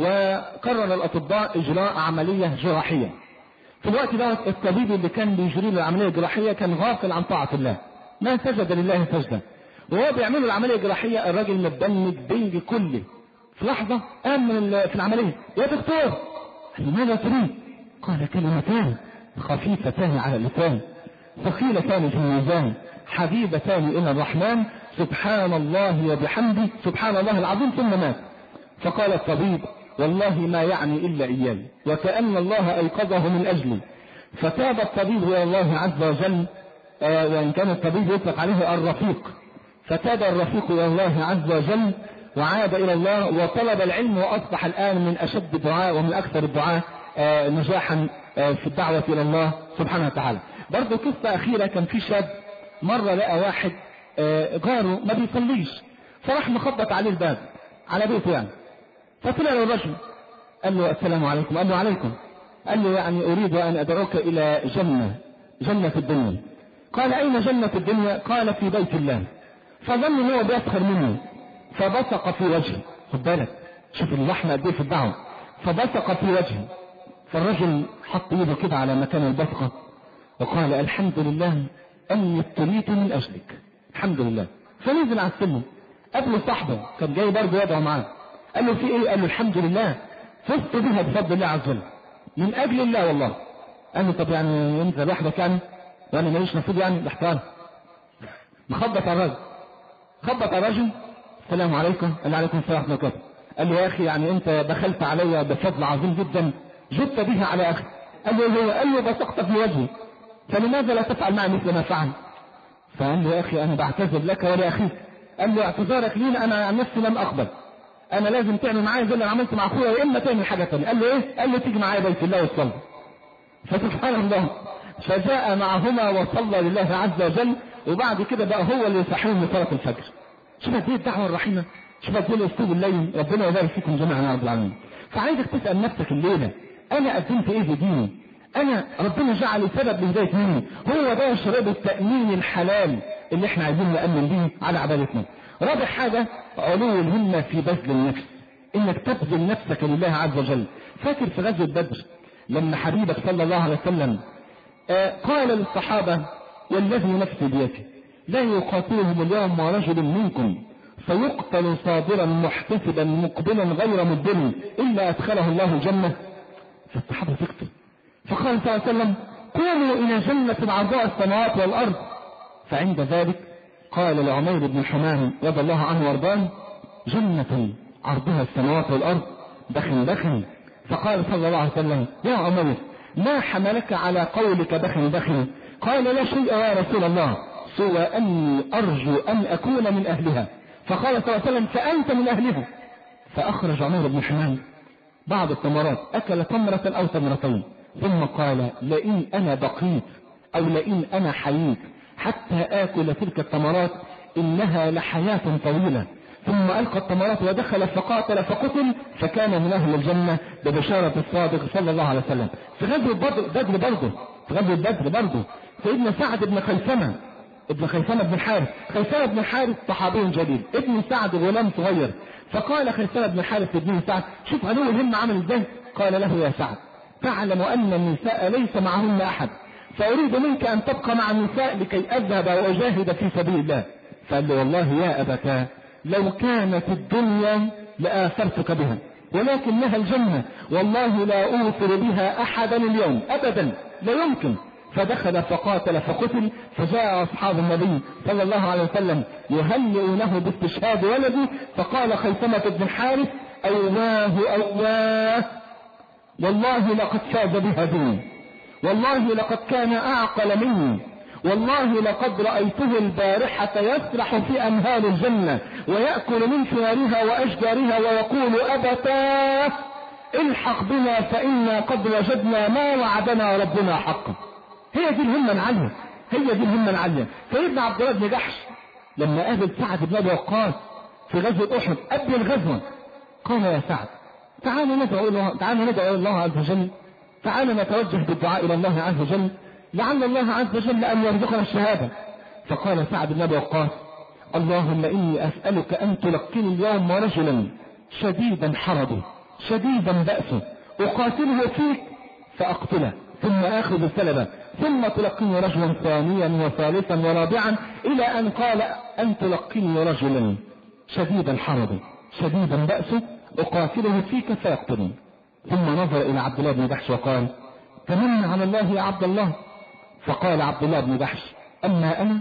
وقرر الأطباء إجراء عملية جراحية. في الوقت ده الطبيب اللي كان بيجري له العملية الجراحية كان غافل عن طاعة الله، ما سجد لله سجدة، وهو بيعملوا العملية الجراحية الراجل متبنج بنج كله. في لحظة قام في العملية يا دكتور ماذا تريد؟ قال كلمتان خفيفتان على اللسان ثقيلتان في الميزان حبيبتان إلى الرحمن سبحان الله وبحمده سبحان الله العظيم، ثم مات. فقال الطبيب والله ما يعني إلا إياي وكأن الله أيقظه من أجلي. فتاب الطبيب إلى الله عز وجل، آه وإن كان الطبيب يطلق عليه الرفيق، فتاب الرفيق إلى الله عز وجل وعاد إلى الله وطلب العلم وأصبح الآن من أشد الدعاء ومن أكثر الدعاء آه نجاحا آه في الدعوة إلى الله سبحانه وتعالى. برضو قصة أخيرة، كان في شاب مرة لقى واحد آه جاره ما بيصليش، فراح مخبط عليه الباب على بيته يعني، فطلع له الرجل قال له السلام عليكم. قال له عليكم. قال له يعني أريد أن أدعوك إلى جنة جنة الدنيا. قال أين جنة الدنيا؟ قال في بيت الله. فظن أنه بيسخر منه فبصق في وجهه. خد بالك شوف اللحمة قد ايه في الدعوة. فبصق في وجهه، فالرجل حط يده كده على مكان البصقة وقال الحمد لله أني ابتليت من أجلك، الحمد لله. فنزل على السلم قبل صاحبه كان جاي برضه يدعو معاه، قال له في ايه؟ قال له الحمد لله فزت بها بفضل الله عز وجل من اجل الله والله. قال له طب يعني انت لوحدك يعني وانا ماليش نصيب يعني؟ الاحترام مخبط على الراجل، خبط على الراجل السلام عليكم. قال له عليكم السلام ورحمه الله. قال له يا اخي يعني انت دخلت علي بفضل عظيم جدا جبت بها على اخي. قال له هو قال له بصقت في وجهي فلماذا لا تفعل معي مثل ما فعل؟ فقال له يا اخي انا بعتذر لك ولاخيك. قال له اعتذارك لي انا عن نفسي لم اقبل، انا لازم تعمل معايا زي اللي عملت مع اخويا يا اما تعمل حاجه ثانيه. قال له ايه؟ قال له تيجي معايا بيت الله وتصلي. فسبحان الله فجاء معهما وصلى لله عز وجل، وبعد كده بقى هو اللي يصحيهم لصلاه الفجر. شوف قد ايه الدعوه الرحيمه، شوف قد ايه الاسلوب الليل. ربنا يبارك فيكم جميعا يا رب العالمين. فعايزك تسال نفسك الليله انا قدمت ايه في ديني؟ انا ربنا جعل سبب لهدايه مني، هو ده شراب التامين الحلال اللي احنا عايزين نامن به على عبادتنا. رابع حاجة علو الهمة في بذل النفس، انك تبذل نفسك لله عز وجل. فاكر في غزوة بدر لما حبيبك صلى الله عليه وسلم آه قال للصحابة والذي نفسي بيده لا يقاتلهم اليوم رجل منكم فيقتل صابرا محتسبا مقبلا غير مدبر الا ادخله الله الجنة. فالصحابة سكتوا، فقال صلى الله عليه وسلم قوموا الى جنة عرضها السماوات والارض. فعند ذلك قال لعمير بن حمام رضي الله عنه وارضاه جنة عرضها السماوات والارض بخن بخن. فقال صلى الله عليه وسلم يا عمير ما حملك على قولك بخن بخن؟ قال لا شيء يا رسول الله سوى اني ارجو ان اكون من اهلها. فقال صلى الله عليه وسلم فانت من اهلها. فاخرج عمير بن حمام بعض التمرات، اكل تمرة او تمرتين، ثم قال لئن انا بقيت او لئن انا حييت حتى آكل تلك التمرات إنها لحياة طويلة، ثم ألقى التمرات ودخل فقاتل فقتل فكان من أهل الجنة ببشارة الصادق صلى الله عليه وسلم. في غزوة بدر برضه في غزوة بدر برضه سيدنا سعد بن خيثمة ابن خيثمة بن الحارث. خيثمة بن الحارث صحابي جليل، ابن سعد غلام صغير. فقال خيثمة بن الحارث لابن سعد: شوف علو الهم عمل ازاي. قال له: يا سعد، تعلم أن النساء ليس معهن أحد، فأريد منك أن تبقى مع النساء لكي أذهب وأجاهد في سبيل الله. فقال له: والله يا أبتاه لو كانت الدنيا لآثرتك بها، ولكنها الجنة، والله لا أوثر بها أحدا اليوم أبدا، لا يمكن. فدخل فقاتل فقتل. فجاء أصحاب النبي صلى الله عليه وسلم يهنئونه باستشهاد ولده. فقال خيثمة بن الحارث: أواه أواه، والله لقد فاز بها دين، والله لقد كان أعقل مني، والله لقد رأيته البارحة يسرح في أنهار الجنة ويأكل من ثمارها وأشجارها ويقول: أبتاه الحق بنا فإنا قد وجدنا ما وعدنا ربنا حقا. هي دي الهمة العالية، هي دي الهمة العالية. سيدنا عبد الله بن جحش لما قابل سعد بن أبي وقاص في غزوة أحد قبل الغزوة قال: يا سعد، تعالوا ندعو الله، تعالوا ندعو الله عز وجل، تعالوا نتوجه بالدعاء إلى الله عز وجل لعل الله عز وجل أن يرزقنا الشهادة. فقال سعد بن أبي وقاص: اللهم إني أسألك أن تلقني اليوم رجلا شديدا حربه شديدا بأسه أقاتله فيك فأقتله ثم آخذ سلبه، ثم تلقني رجلا ثانيا وثالثا ورابعا إلى أن قال: أن تلقني رجلا شديدا حربه شديدا بأسه أقاتله فيك فيقتلني. ثم نظر إلى عبد الله بن جحش وقال: تمنى على الله يا عبد الله. فقال عبد الله بن جحش: أما أنا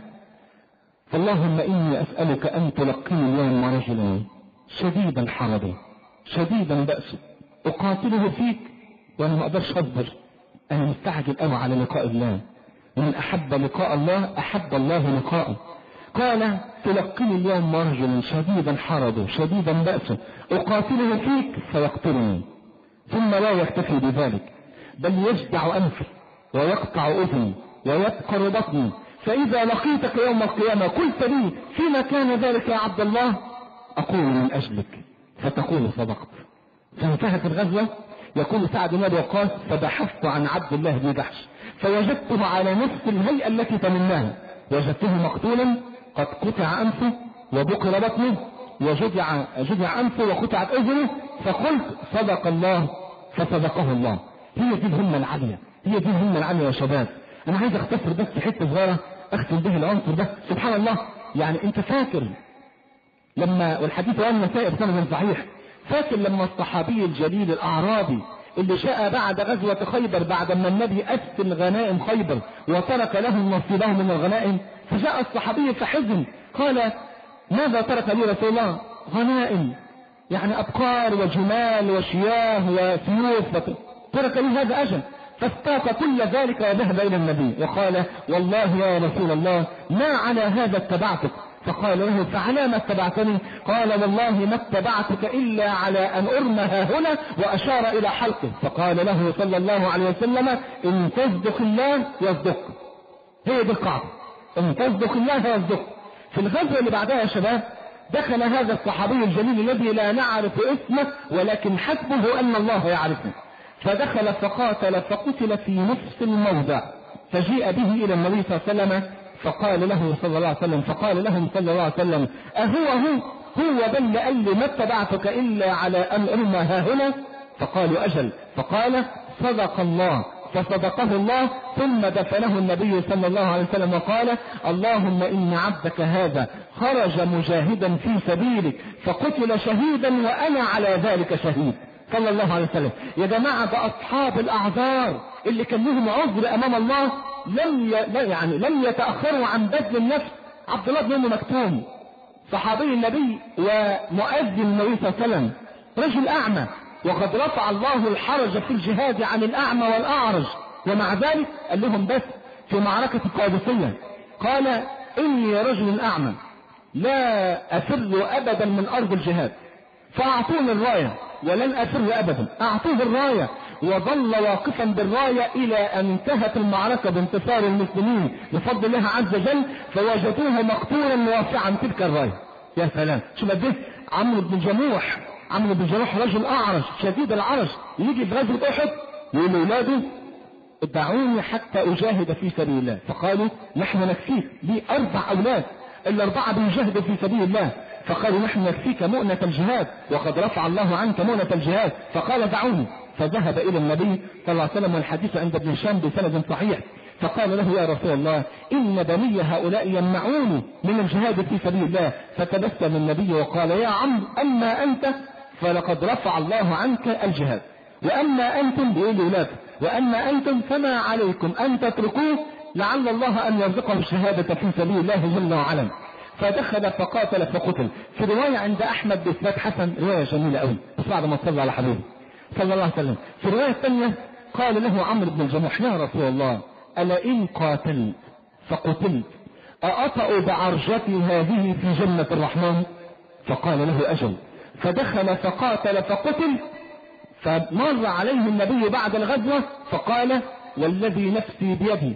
فاللهم إني أسألك أن تلقني اليوم رجلا شديدا حربه شديدا بأسه أقاتله فيك وأنا ما أقدرش أصبر، أنا مستعجل أوي على لقاء الله، ومن أحب لقاء الله أحب الله لقاءه. قال: تلقني اليوم رجلا شديدا حربه شديدا بأسه أقاتله فيك فيقتلني. ثم لا يكتفي بذلك بل يجدع أنفي ويقطع أذني ويبقر بطني، فإذا لقيتك يوم القيامة قلت لي: فيما كان ذلك يا عبد الله؟ أقول: من أجلك، فتقول: صدقت. فانتهت الغزوة. يقول سعد بن أبي وقاص: فبحثت عن عبد الله بن جحش فوجدته على نفس الهيئة التي تمناها، وجدته مقتولا قد قطع أنفه وبقر بطنه وجدع جدع أنفه وقطعت أذنه، فقلت: صدق الله، فصدقه الله. هي دي الهمة العالية، هي دي الهمة العالية يا شباب. أنا عايز أختصر بس حتة صغيرة أختم به العنصر ده. سبحان الله، يعني أنت فاكر لما، والحديث عن النسائي بسند صحيح، فاكر لما الصحابي الجليل الأعرابي اللي جاء بعد غزوة خيبر بعد ما النبي قسم غنائم خيبر وترك لهم نصيبهم من الغنائم، فجاء الصحابي فحزن قال: ماذا ترك لي رسول الله؟ غنائم، يعني أبقار وجمال وشياه وسيوف، ترك لي هذا أجل. فاستاق كل ذلك وذهب إلى النبي وقال: والله يا رسول الله ما على هذا اتبعتك. فقال له: فعلى ما اتبعتني؟ قال: والله ما اتبعتك إلا على أن أرمها هنا، وأشار إلى حلقه. فقال له صلى الله عليه وسلم: إن تصدق الله يصدق. هي دي القاعدة، إن تصدق الله يصدق. في الغزوة اللي بعدها يا شباب دخل هذا الصحابي الجليل الذي لا نعرف اسمه ولكن حسبه أن الله يعرفه، فدخل فقاتل فقتل في نفس الموضع، فجيء به إلى النبي صلى الله عليه وسلم فقال له صلى الله عليه وسلم فقال لهم صلى الله عليه وسلم: أهو هو هو بل قال لي ما اتبعتك إلا على أن أرمى ها هنا؟ فقالوا: أجل. فقال: صدق الله، فصدقه الله. ثم دفنه النبي صلى الله عليه وسلم وقال: اللهم إن عبدك هذا خرج مجاهدا في سبيلك فقتل شهيدا وأنا على ذلك شهيد. صلى الله عليه وسلم. يا جماعة ده أصحاب الأعذار اللي كان لهم عذر أمام الله لم ي... لا يعني لم يتأخروا عن بذل النفس. عبد الله بن أم مكتوم صحابي النبي ومؤذن النبي صلى الله عليه وسلم، رجل أعمى، وقد رفع الله الحرج في الجهاد عن الأعمى والأعرج، ومع ذلك قال لهم بس في معركة القادسية قال: إني رجل أعمى لا أفر أبدا من أرض الجهاد، فأعطوني الراية ولن أفر أبدا. أعطوه الراية وظل واقفا بالراية إلى أن انتهت المعركة بانتصار المسلمين بفضل الله عز وجل، فوجدوه مقتولا رافعا تلك الراية. يا سلام، شو بده عمرو بن جموح، عمرو بن جموح رجل اعرج شديد العرج، يجي في غزوة احد يقول لاولاده ادعوني حتى اجاهد في سبيل الله، فقالوا نحن نكفيك، لي اربع اولاد الاربعة بيجاهدوا في سبيل الله، فقالوا نحن نكفيك مؤنة الجهاد وقد رفع الله عنك مؤنة الجهاد، فقال دعوني، فذهب الى النبي صلى الله عليه وسلم، والحديث عند ابن هشام بسند صحيح، فقال له يا رسول الله ان بني هؤلاء يمنعوني من الجهاد في سبيل الله، فتبسم النبي وقال يا عمرو اما انت فلقد رفع الله عنك الجهاد، واما انتم بيقول لاولاده واما انتم فما عليكم ان تتركوه لعل الله ان يرزقه الشهادة في سبيل الله جل وعلا. فدخل فقاتل فقتل. في رواية عند احمد بإسناد حسن، رواية جميلة قوي، بس بعد ما صلى على حبيبه صلى الله عليه وسلم. في الرواية الثانية قال له عمرو بن الجموح يا رسول الله ألا إن قاتلت فقتلت أأطأ بعرجتي هذه في جنة الرحمن؟ فقال له أجل. فدخل فقاتل فقتل، فمر عليه النبي بعد الغزوة فقال والذي نفسي بيدي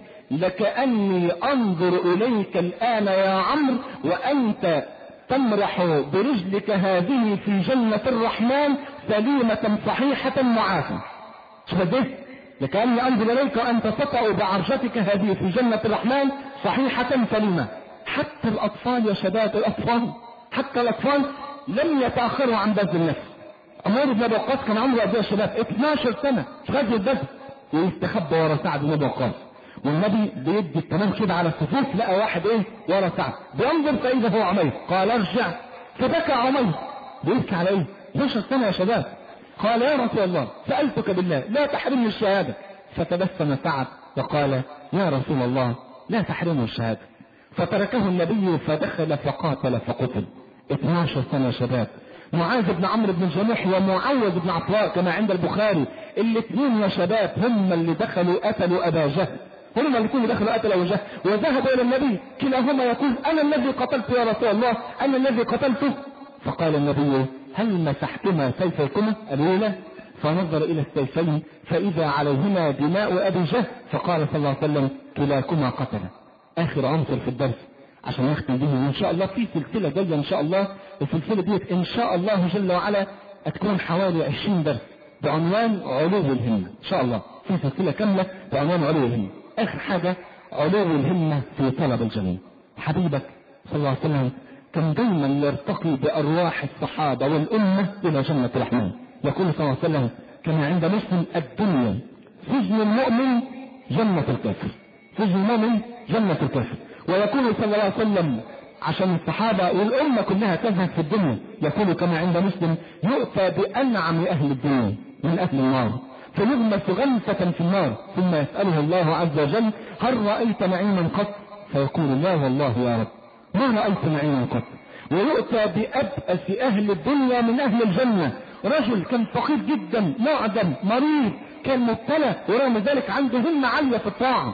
لكأني أنظر إليك الآن يا عمرو وأنت تمرح برجلك هذه في جنة الرحمن سليمة صحيحة معافى. شوف ده، لكأني أنظر إليك وأنت تطأ بعرجتك هذه في جنة الرحمن صحيحة سليمة. حتى الأطفال يا شباب، الأطفال حتى الأطفال لم يتأخروا عن بذل النفس. عمر بن أبي وقاص كان عمره قد ايه يا شباب؟ اثناشر سنة في غزوة بدر، ويستخبى ورا سعد بن أبي وقاص، والنبي بيدي التمام كده على الصفوف، لقى واحد ايه ورا سعد بينظر فإذا هو عمير، قال ارجع، فبكى عمير. بيبكي على ايه؟ اثناشر سنة يا شباب. قال يا رسول الله سألتك بالله لا تحرمني الشهادة، فتبسم سعد وقال يا رسول الله لا تحرمني الشهادة. فتركه النبي فدخل فقاتل فقتل. اثناشر سنة يا شباب. معاذ بن عمرو بن الجموح ومعوذ بن عطاء كما عند البخاري، الاثنين يا شباب هم اللي دخلوا قتلوا أبا جهل، هم اللي كانوا دخلوا قتلوا أبا جهل، وذهبوا إلى النبي كلاهما يقول أنا الذي قتلت يا رسول الله، أنا الذي قتلته. فقال النبي هل مسحتما سيفيكما؟ قالوا لا. فنظر إلى السيفين فإذا عليهما دماء أبي جهل، فقال صلى الله عليه وسلم كلاكما قتل. آخر عنصر في الدرس عشان نختم به ان شاء الله في سلسلة جاية ان شاء الله، السلسلة ديت ان شاء الله جل وعلا هتكون حوالي عشرين درس بعنوان علو الهمة ان شاء الله، في سلسلة كاملة بعنوان علو الهمة. اخر حاجة علو الهمة في طلب الجنة. حبيبك صلى الله عليه وسلم كان دايما يرتقي بارواح الصحابة والامة الى جنة الرحمن. يقول صلى الله عليه وسلم كما عند مسلم الدنيا سجن المؤمن جنة الكافر، سجن المؤمن جنة الكافر. ويقول صلى الله عليه وسلم عشان الصحابة والأمة كلها تذهب في الدنيا، يقول كما عند مسلم يؤتى بأنعم أهل الدنيا من أهل النار فيغمس غمسة في النار ثم يسأله الله عز وجل هل رأيت نعيما قط؟ فيقول لا والله يا رب ما رأيت نعيما قط. ويؤتى بأبأس أهل الدنيا من أهل الجنة، رجل كان فقير جدا معدم مريض كان مبتلى ورغم ذلك عنده همة عالية في الطاعة،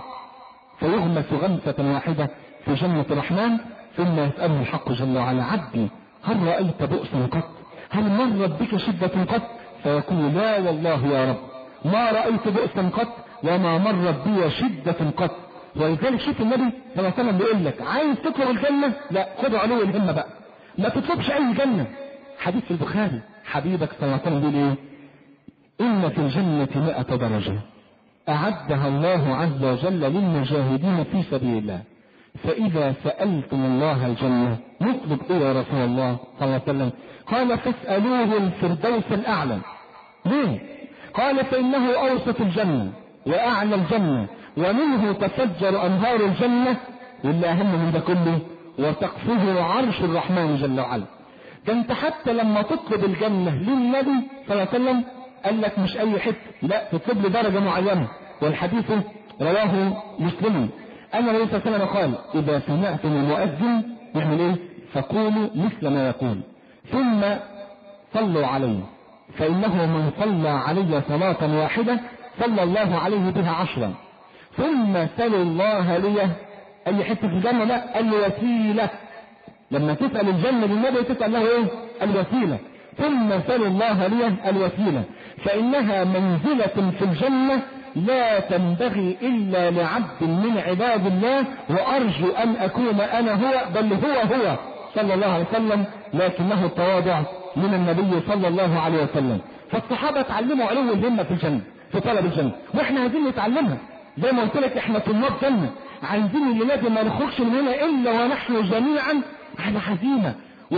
فيغمس غمسة واحدة في جنة الرحمن ثم يسأله الحق جل وعلا عبدي هل رأيت بؤسا قط؟ هل مرت بك شدة قط؟ فيقول لا والله يا رب ما رأيت بؤسا قط وما مرت بي شدة قط. ولذلك شوف النبي صلى الله عليه وسلم بيقول لك عايز تطلب الجنة؟ لا، خد علو الهمة بقى، ما تطلبش أي جنة. حديث في البخاري حبيبك صلى الله عليه وسلم بيقول ايه؟ إن في الجنة مئة درجة أعدها الله عز وجل للمجاهدين في سبيل الله، فإذا سألتم الله الجنة نطلب إيه يا رسول الله صلى الله عليه وسلم؟ قال فاسألوه الفردوس الأعلى. ليه؟ قال فإنه أوسط الجنة وأعلى الجنة ومنه تفجر أنهار الجنة، واللي أهم من ده كله وتقفه عرش الرحمن جل وعلا. ده انت حتى لما تطلب الجنة للنبي صلى الله عليه وسلم قال لك مش أي حتة، لا تطلب له درجة معينة، والحديث رواه مسلم أن النبي صلى الله عليه وسلم قال إذا سمعتم المؤذن يعمل إيه؟ فقولوا مثل ما يقول ثم صلوا عليه فإنه من صلى علي صلاة واحدة صلى الله عليه بها عشرا، ثم سلوا الله لي أي حتة في الجنة؟ لا، الوسيلة. لما تسأل الجنة للنبي تسأل له إيه؟ الوسيلة. ثم سلوا الله لي الوسيلة فإنها منزلة في الجنة لا تنبغي إلا لعبد من عباد الله، وأرجو أن أكون أنا هو، بل هو هو صلى الله عليه وسلم، لكنه التواضع من النبي صلى الله عليه وسلم. فالصحابة تعلموا علو الهمة في الجنة، في طلب الجنة، واحنا عايزين نتعلمها. زي ما قلت لك احنا طلاب جنة، عايزين الليلة ما نخرجش من هنا الا ونحن جميعا على عزيمة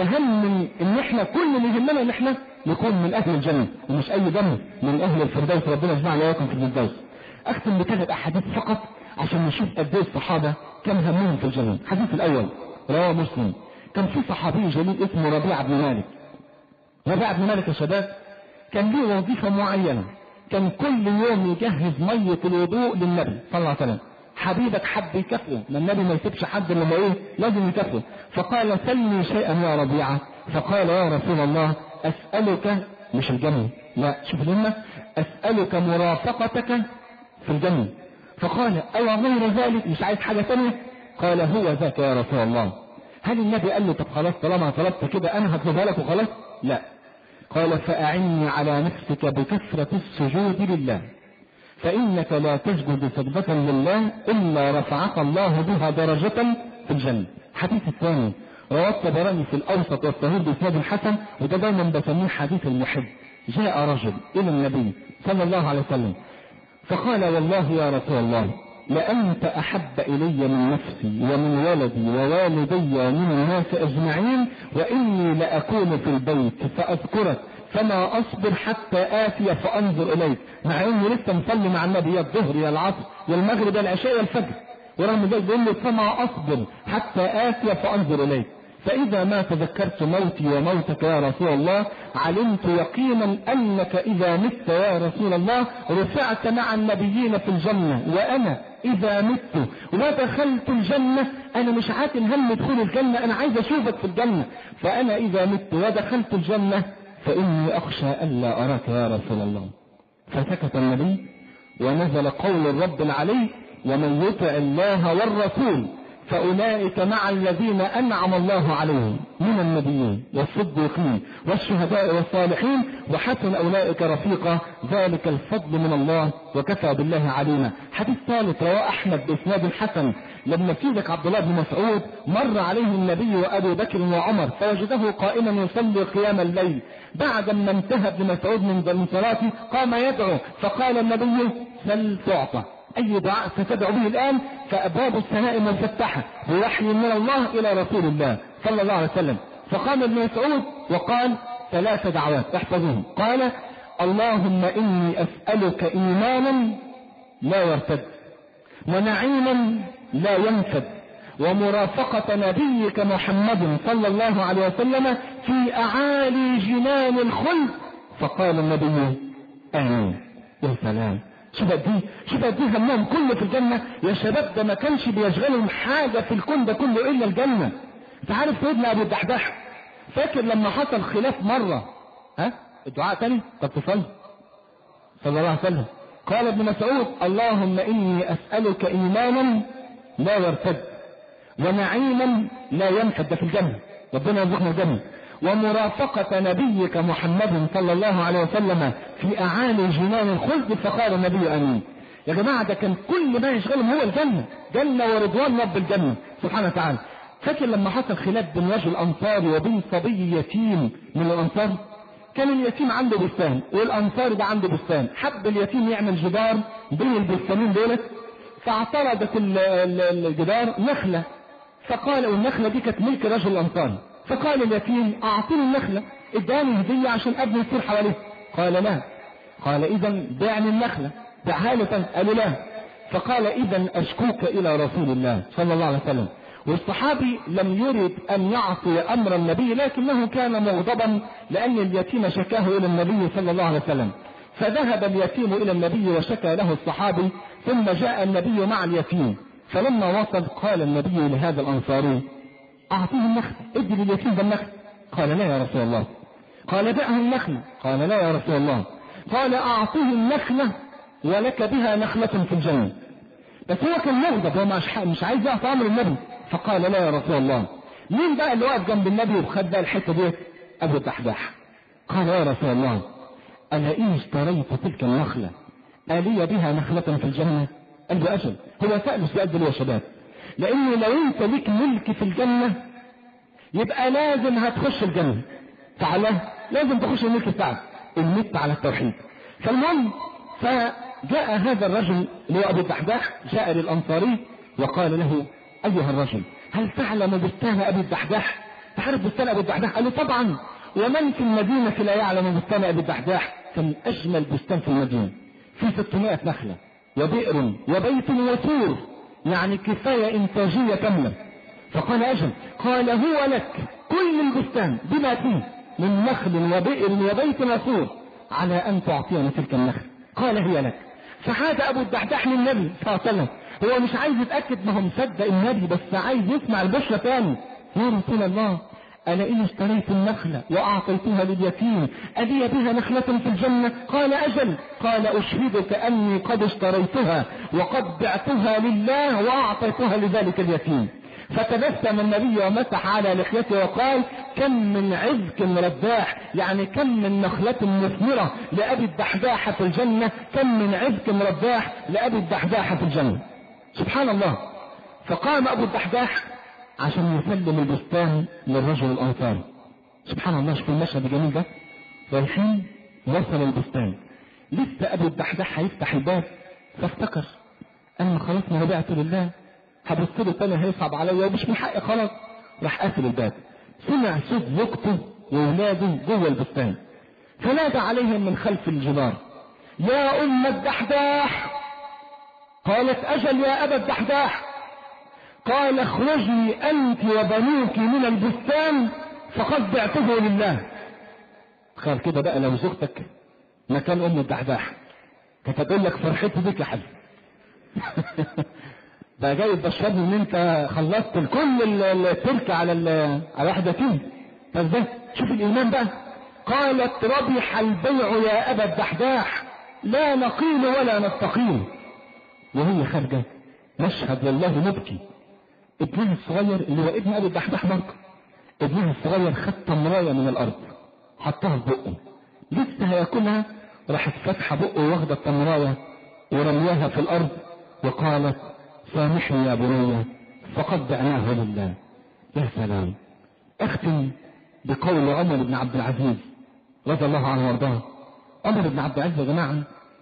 وهم ان احنا كل اللي يهمنا ان احنا نكون من اهل الجنة، ومش اي جنة، من اهل الفردوس. ربنا يجمعنا وياكم في الفردوس. اختم بثلاث احاديث فقط عشان نشوف قد ايه الصحابة كان همهم في الجنة. الحديث الاول رواه مسلم. كان في صحابي جليل اسمه ربيعة بن مالك. ربيعة بن مالك يا شباب كان له وظيفة معينة، كان كل يوم يجهز مية الوضوء للنبي صلى الله عليه وسلم. حبيبك حب يكفله، ما النبي ما يسيبش حد لما ايه لازم يكفله. فقال سلني شيئا يا ربيعة. فقال يا رسول الله اسألك، مش الجنة، لا شوف الهمة، اسألك مرافقتك في الجنة. فقال او غير ذلك، مش عايز حاجة ثانية؟ قال هو ذاك يا رسول الله. هل النبي قال له طب خلاص طالما طلبت كده انا هطلبها لك وخلاص؟ لا. قال فأعني على نفسك بكثرة السجود لله، فإنك لا تسجد سجدة لله إلا رفعك الله بها درجة في الجنة. الحديث الثاني رواه الطبراني في الأوسط والصحيح بإسناد حسن، وده دايما بسميه حديث المحب. جاء رجل إلى النبي صلى الله عليه وسلم فقال والله يا رسول الله لأنت أحب إلي من نفسي ومن ولدي ووالدي ومن الناس أجمعين، وإني لأكون في البيت فأذكرك فما أصبر حتى آتي فأنظر إليك، مع إني لسه مصلي مع النبي يا الظهر يا العصر يا المغرب يا العشاء يا الفجر، ورغم ذلك بيقول لي فما أصبر حتى آتي فأنظر إليك. فإذا ما تذكرت موتي وموتك يا رسول الله علمت يقينا أنك إذا مت يا رسول الله رفعت مع النبيين في الجنة، وأنا إذا مت ودخلت الجنة أنا مش عاتل هم دخول الجنة، أنا عايز أشوفك في الجنة، فأنا إذا مت ودخلت الجنة فإني أخشى ألا أراك يا رسول الله. فسكت النبي ونزل قول الرب العلي ومن يطع الله والرسول فأولئك مع الذين أنعم الله عليهم من النبيين والصديقين والشهداء والصالحين وحسن أولئك رفيقا، ذلك الفضل من الله وكفى بالله عليما. حديث ثالث رواه أحمد بإسناد حسن، لما سيدك عبد الله بن مسعود مر عليه النبي وأبو بكر وعمر فوجده قائما يصلي قيام الليل، بعد ما انتهى ابن مسعود من صلاته قام يدعو فقال النبي سل تعطى، أي دعاء ستدعو به الآن فأبواب السماء مفتحة بوحي من الله إلى رسول الله صلى الله عليه وسلم. فقام ابن مسعود وقال ثلاث دعوات احفظوهم. قال اللهم إني أسألك إيمانا لا يرتد، ونعيما لا ينفد، ومرافقة نبيك محمد صلى الله عليه وسلم في أعالي جنان الخلد. فقال النبي آمين. يا سلام، شوف دي شوف دي همهم كله في الجنة يا شباب، ده ما كانش بيشغلهم حاجة في الكون ده كله إلا الجنة. انت عارف سيدنا أبو الدحداح فاكر لما حصل خلاف مرة ها الدعاء تاني طب تصلي صلى الله عليه وسلم قال ابن مسعود اللهم إني أسألك إيمانا لا يرتد، ونعيما لا ينفد، ده في الجنة ربنا يرزقنا الجنة، ومرافقة نبيك محمد صلى الله عليه وسلم في أعالي جنان الخلد. فقال النبي آمين. يا جماعة ده كان كل ما يشغلهم هو الجنة، جنة ورضوان رب الجنة سبحانه وتعالى. فاكر لما حصل خلاف بين رجل أنصاري وبين صبي يتيم من الأنصار؟ كان اليتيم عنده بستان والأنصاري ده عنده بستان، حب اليتيم يعمل جدار بين البستانين دولت، فاعترضت الجدار نخلة، فقال والنخلة دي كانت ملك رجل الأنصاري، فقال اليتيم أعطيني النخلة اداني هدية عشان ابني يصير حواليه. قال لا. قال إذا بعني النخلة دعها له. قالوا لا. فقال إذا أشكوك إلى رسول الله صلى الله عليه وسلم. والصحابي لم يرد أن يعصي أمر النبي، لكنه كان مغضبا لأن اليتيم شكاه إلى النبي صلى الله عليه وسلم، فذهب اليتيم إلى النبي وشكى له الصحابي، ثم جاء النبي مع اليتيم، فلما وصل قال النبي لهذا الأنصاري أعطيه النخلة، ادي لليتيم ده النخلة. قال لا يا رسول الله. قال دعه النخلة. قال لا يا رسول الله. قال أعطيه النخلة ولك بها نخلة في الجنة. بس هو كان مغضب، هو مش, مش عايز يعطي أمر النبي، فقال لا يا رسول الله. مين بقى اللي واقف جنب النبي وخد بقى الحتة دي؟ أبو الدحداح. قال يا رسول الله ألا إن اشتريت تلك النخلة ألي بها نخلة في الجنة؟ قال له أجل. هو سأل السؤال ده يا شباب، لأنه لو أنت ليك ملك في الجنة يبقى لازم هتخش الجنة. تعالى لازم تخش الملك بتاعك، المت على التوحيد. فالمهم فجاء هذا الرجل اللي هو ابو الدحداح، جاء للانصاري وقال له ايها الرجل هل تعلم بستان ابي الدحداح؟ تعرف بستان ابو الدحداح؟ قال له طبعا، ومن في المدينة لا يعلم بستان ابي الدحداح؟ كان اجمل بستان في المدينة، في ستمائة نخلة وبئر وبيت وسور، يعني كفاية انتاجية كاملة. فقال اجل، قال هو لك كل البستان بما فيه من نخل وبئر وبيت وسور على ان تعطينا تلك النخل. قال هي لك. فعاد ابو الدحداح للنبي صلى الله عليه وسلم، هو مش عايز يتأكد، ما هو مصدق النبي بس عايز يسمع البشرة تاني. يا رسول الله ألا إن اشتريت النخلة وأعطيتها لليتيم ألي بها نخلة في الجنة؟ قال أجل. قال أشهدك أني قد اشتريتها وقد بعتها لله وأعطيتها لذلك اليتيم. فتبسم النبي ومسح على لحيته وقال كم من عزك رداح، يعني كم من نخلة مثمرة لأبي الدحداح في الجنة، كم من عزك رداح لأبي الدحداح في الجنة. سبحان الله. فقام أبو الدحداح عشان يسلم البستان للرجل الأنصاري. سبحان الله، شوف المشهد الجميل ده. رايحين وصل البستان، لسه أبو الدحداح هيفتح الباب فافتكر أنا خلاص ما هو بعته لله، هبص له تاني هيصعب عليا ومش من حقي خلاص. راح قافل الباب. سمع صوت زوجته وولاده جوه البستان، فنادى عليهم من خلف الجدار يا أم الدحداح. قالت أجل يا أبا الدحداح. قال اخرجي أنت وبنوك من البستان فقد بعته لله. قال كده بقى لو زوجتك مكان أم الدحداح كانت هتقول لك فرحتي بك يا حبيبي. بقى جاي تبشرني ان انت خلصت كل التركة على على واحدة فيه. طب ده شوف الإيمان بقى. قالت ربح البيع يا أبا الدحداح، لا نقيل ولا نستقيم. وهي خارجة مشهد والله مبكي. ابنها الصغير اللي هو ابن ابي الدحداح برضه، ابنها الصغير خد تمرايه من الارض حطها في بقه، لسه هياكلها راحت فاتحه بقه واخده التمرايه ورمياها في الارض وقالت سامحني يا بني فقد بعناه لله. يا سلام. اختم بقول عمر بن عبد العزيز رضي الله عنه وارضاه. عمر بن عبد العزيز يا جماعه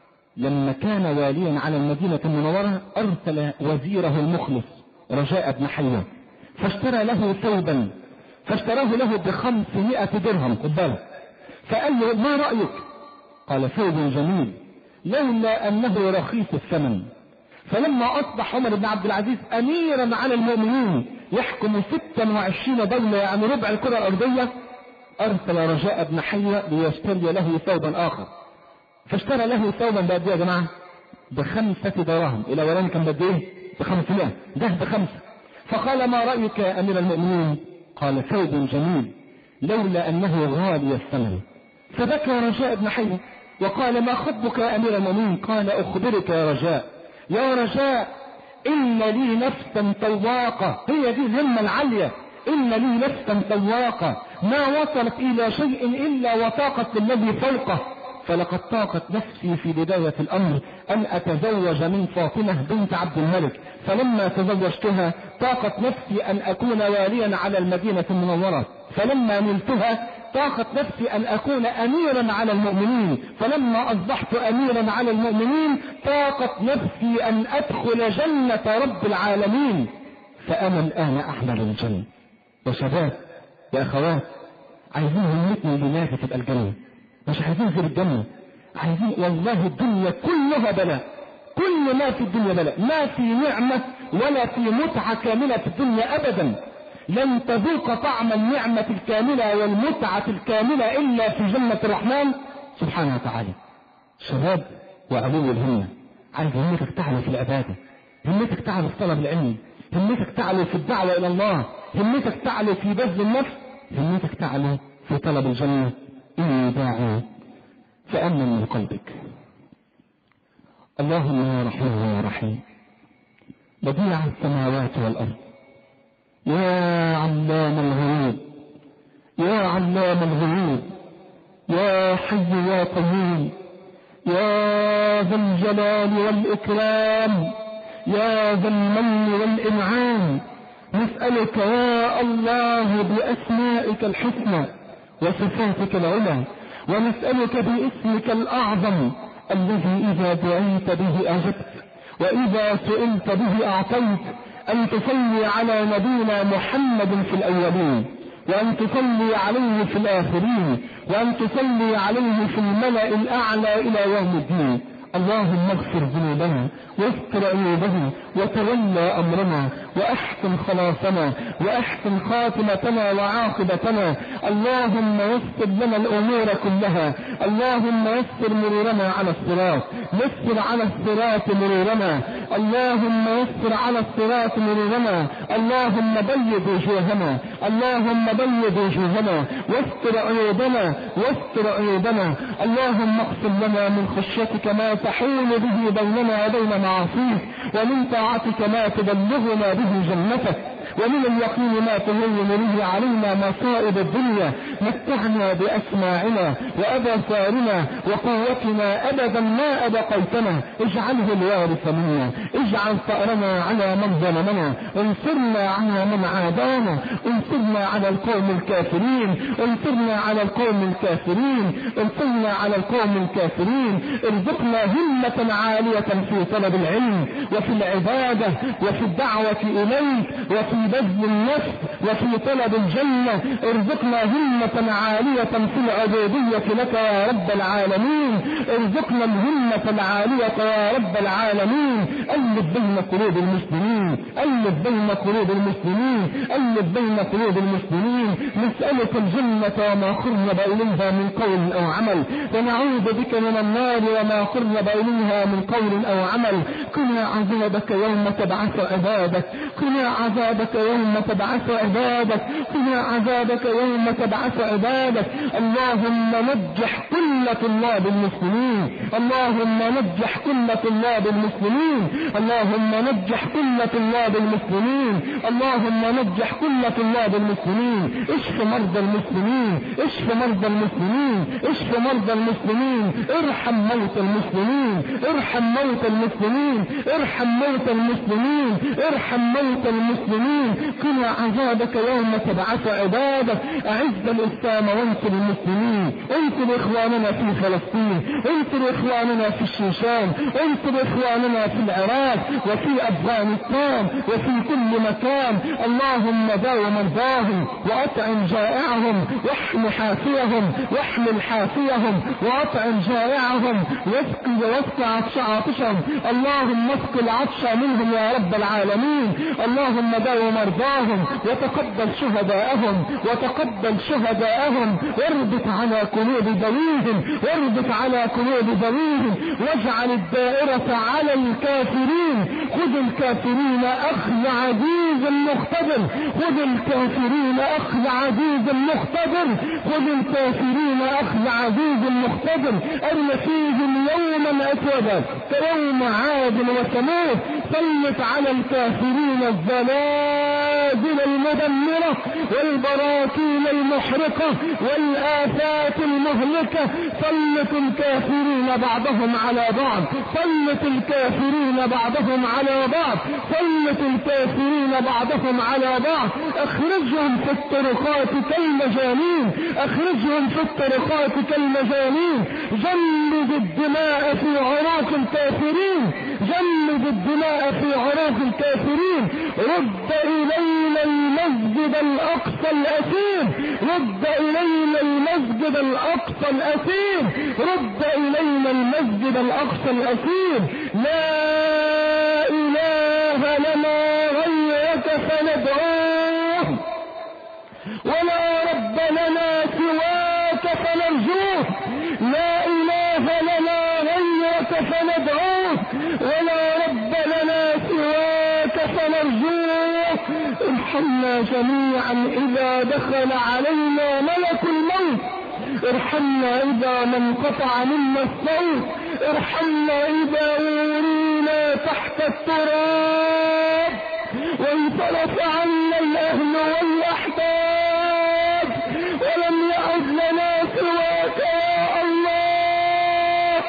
لما كان واليا على المدينه المنوره ارسل وزيره المخلص رجاء بن حيوة فاشترى له ثوبا، فاشتراه له بخمسمائة درهم. خد بالك. فقال له ما رأيك؟ قال ثوب جميل لولا أنه رخيص الثمن. فلما أصبح عمر بن عبد العزيز أميرا على المؤمنين يحكم ستة وعشرين دولة يعني ربع الكرة الأرضية، أرسل رجاء بن حيوة ليشتري له ثوبا آخر. فاشترى له ثوبا بقد ايه يا جماعة؟ بخمسة دراهم. إلى وراني كان بقد ايه؟ بخمسمائة، ده بخمسة. فقال ما رأيك يا أمير المؤمنين؟ قال ثوب جميل لولا أنه غالي الثمن. فبكى رجاء بن حيوة وقال ما خطبك يا أمير المؤمنين؟ قال أخبرك يا رجاء، يا رجاء إن لي نفسا طواقة، هي دي الهمة العالية، إن لي نفسا طواقة ما وصلت إلى شيء إلا وطاقت الذي فوقه، فلقد طاقت نفسي في بداية الأمر أن أتزوج من فاطمة بنت عبد الملك، فلما تزوجتها طاقت نفسي أن أكون واليا على المدينة المنورة، فلما نلتها طاقت نفسي أن أكون أميرا على المؤمنين، فلما أصبحت أميرا على المؤمنين طاقت نفسي أن أدخل جنة رب العالمين، فأنا الآن أحمل الجنة. يا شباب يا أخوات، عايزين همتنا لله تبقى الجنة، مش عايزين غير الجنة، عايزين والله الدنيا كلها بلاء، كل ما في الدنيا بلاء، ما في نعمة ولا في متعة كاملة في الدنيا أبدا. لن تذوق طعم النعمة الكاملة والمتعة الكاملة إلا في جنة الرحمن سبحانه وتعالى. شباب وعلو الهمة، عايز همتك تعلو في العبادة، همتك تعلو في طلب العلم، همتك تعلو في الدعوة إلى الله، همتك تعلو في بذل النفس، همتك تعلو في طلب الجنة. إني داعي فأمن من قلبك. اللهم يا رحمن يا رحيم، بديع السماوات والأرض، يا علام الغيوب، يا علام الغيوب، يا حي يا قيوم، يا ذا الجلال والإكرام، يا ذا المن والإنعام، نسألك يا الله بأسمائك الحسنى وصفاتك العلى، ونسألك باسمك الأعظم الذي إذا دعيت به أجبت وإذا سئلت به أعطيت، أن تصلي على نبينا محمد في الأولين، وأن تصلي عليه في الآخرين، وأن تصلي عليه في الملأ الأعلى إلى يوم الدين. اللهم اغفر ذنوبنا واستر عيوبنا وتولى أمرنا وأحسن خلاصنا وأحسن خاتمتنا وعاقبتنا. اللهم يسر لنا الأمور كلها، اللهم يسر مرورنا على الصراط، يسر على الصراط مرورنا، اللهم يسر على الصراط مرورنا، اللهم بيض وجوهنا، اللهم بيض وجوهنا واستر عيوبنا واستر عيوبنا. اللهم اقسم لنا من خشيتك ما تحول به بيننا وبين معاصيك، ومن طاعتك ما تبلغنا به جنتك، ومن اليقين ما تهون به علينا مصائب الدنيا. متعنا بأسماعنا وأبصارنا وقوتنا أبدا ما أبقيتنا، اجعله الوارث منا، اجعل ثأرنا على من ظلمنا، انصرنا على من عادانا، انصرنا على القوم الكافرين، انصرنا على القوم الكافرين، انصرنا على القوم الكافرين. ارزقنا همة عالية في طلب العلم وفي العبادة وفي الدعوة إليك وفي بذل النفس وفي طلب الجنة. ارزقنا همة عالية في العبودية لك يا رب العالمين، ارزقنا الهمة العالية يا رب العالمين. ألف بين قلوب المسلمين، ألف بين قلوب المسلمين، ألف بين قلوب المسلمين. نسألك الجنة وما قرب إليها من قول أو عمل، ونعوذ بك من النار وما قرب إليها من قول أو عمل. قنا عذابك يوم تبعث عبادك، قنا عذابك يوم تبعث عبادك، قنا عذابك يوم تبعث عبادك. اللهم نجح كل طلاب المسلمين، اللهم نجح كل طلاب المسلمين، اللهم نجح كل طلاب المسلمين، اللهم نجح كل طلاب المسلمين. اشف مرضى المسلمين، اشف مرضى المسلمين، اشف مرضى المسلمين. ارحم موتى المسلمين، ارحم موتى المسلمين، ارحم موتى المسلمين، ارحم موتى المسلمين. قنا عذابك يوم تبعث عبادك. اعز الاسلام وانصر المسلمين، انصر اخواننا في فلسطين، انصر اخواننا في الشيشان، انصر اخواننا في العراق وفي افغانستان وفي كل مكان. اللهم داو مرضاهم واطعم جائعهم واحم حافيهم واحمل حافيهم واطعم جائعهم واسقي واسقي عطشهم. اللهم اسق العطش منهم يا رب العالمين. اللهم داو مرضاهم وتقبل شهداءهم وتقبل شهداءهم واربط على قلوب ذويهم، واربط على قلوب ذويهم، واجعل الدائرة على الكافرين. خذ الكافرين أخذ عزيز مقتدر، خذ الكافرين أخذ عزيز مقتدر، خذ الكافرين أخذ عزيز مقتدر. أرن فيهم يوما أسودا كيوم عاد وثمود. سلط على الكافرين الزلازل المدمرة والبراكين المحرقة والآفات المهلكة. سلط الكافرين بعضهم على بعض، سلط الكافرين بعضهم على بعض، سلط الكافرين بعضهم على بعض. اخرجهم في الطرقات كالمجانين، اخرجهم في الطرقات كالمجانين. جلد الدماء في عروق الكافرين، جلد الدماء في عروق الكافرين. رد إلينا المسجد الأقصى الأثيم، رد إلينا المسجد الأقصى الأثيم، رد إلينا المسجد الأقصى الأثيم. لا إله لنا غيرك فندعوه، ولا رب لنا سواك فنرجوه. لا إله لنا غيرك فندعوه، ولا رب لنا سواك فنرجوه. ارحمنا جميعا إذا دخل علينا ملك الموت، ارحمنا إذا ما انقطع منا الصوت، ارحمنا إذا ورينا تحت التراب وانصرف عنا الأهل والأحباب ولم يعد لنا سواك يا الله.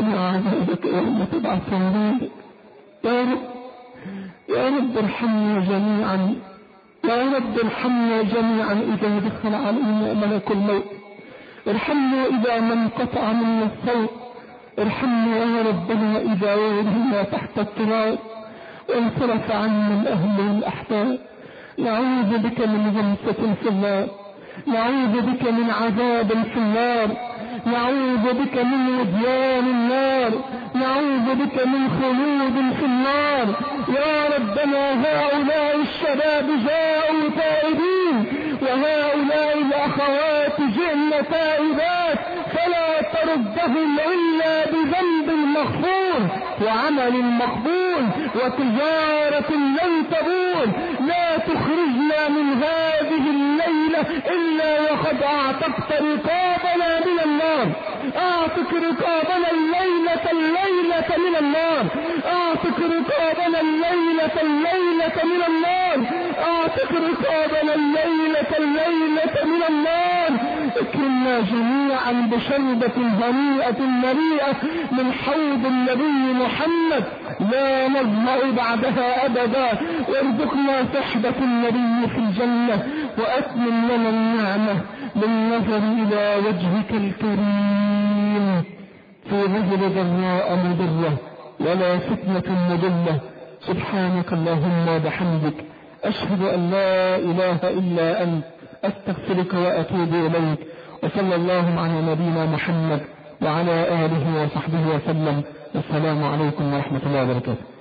جميع عذابك يوم تبعث عبادك. يا رب يا رب ارحمنا جميعا، يا رب ارحمنا جميعا إذا دخل علينا ملك الموت، ارحمنا إذا ما انقطع منا الصوت، ارحمنا يا ربنا إذا وجدنا تحت التراب وانصرف عنا الأهل والأحباب. نعوذ بك من غمسة في النار، نعوذ بك من عذاب في النار، نعوذ بك من وديان النار، نعوذ بك من خلود في النار. يا ربنا هؤلاء الشباب جاءوا تائبين، وهؤلاء الأخوات جئن تائبات، فلا تردهم إلا بذنب مغفور وعمل مقبول وتجارة لن تبور. لا تخرجنا من هذه الليلة إلا وقد أعتقت رقابنا من النار، أعتق رقابنا الليلة الليلة من النار، أعتق رقابنا الليلة الليلة من النار، أعتق رقابنا الليلة الليلة من النار. اكرمنا جميعا بشربة هنيئة مريئة من حوض النبي محمد لا نظمأ بعدها أبدا، وارزقنا صحبة النبي في الجنة، وأتمم لنا النعمة بالنظر إلى وجهك الكريم في غير ضراء مضرة ولا فتنة مضلة. سبحانك اللهم وبحمدك، أشهد أن لا إله إلا أنت، أستغفرك وأتوب إليك. وصلى الله على نبينا محمد وعلى آله وصحبه وسلم. والسلام عليكم ورحمة الله وبركاته.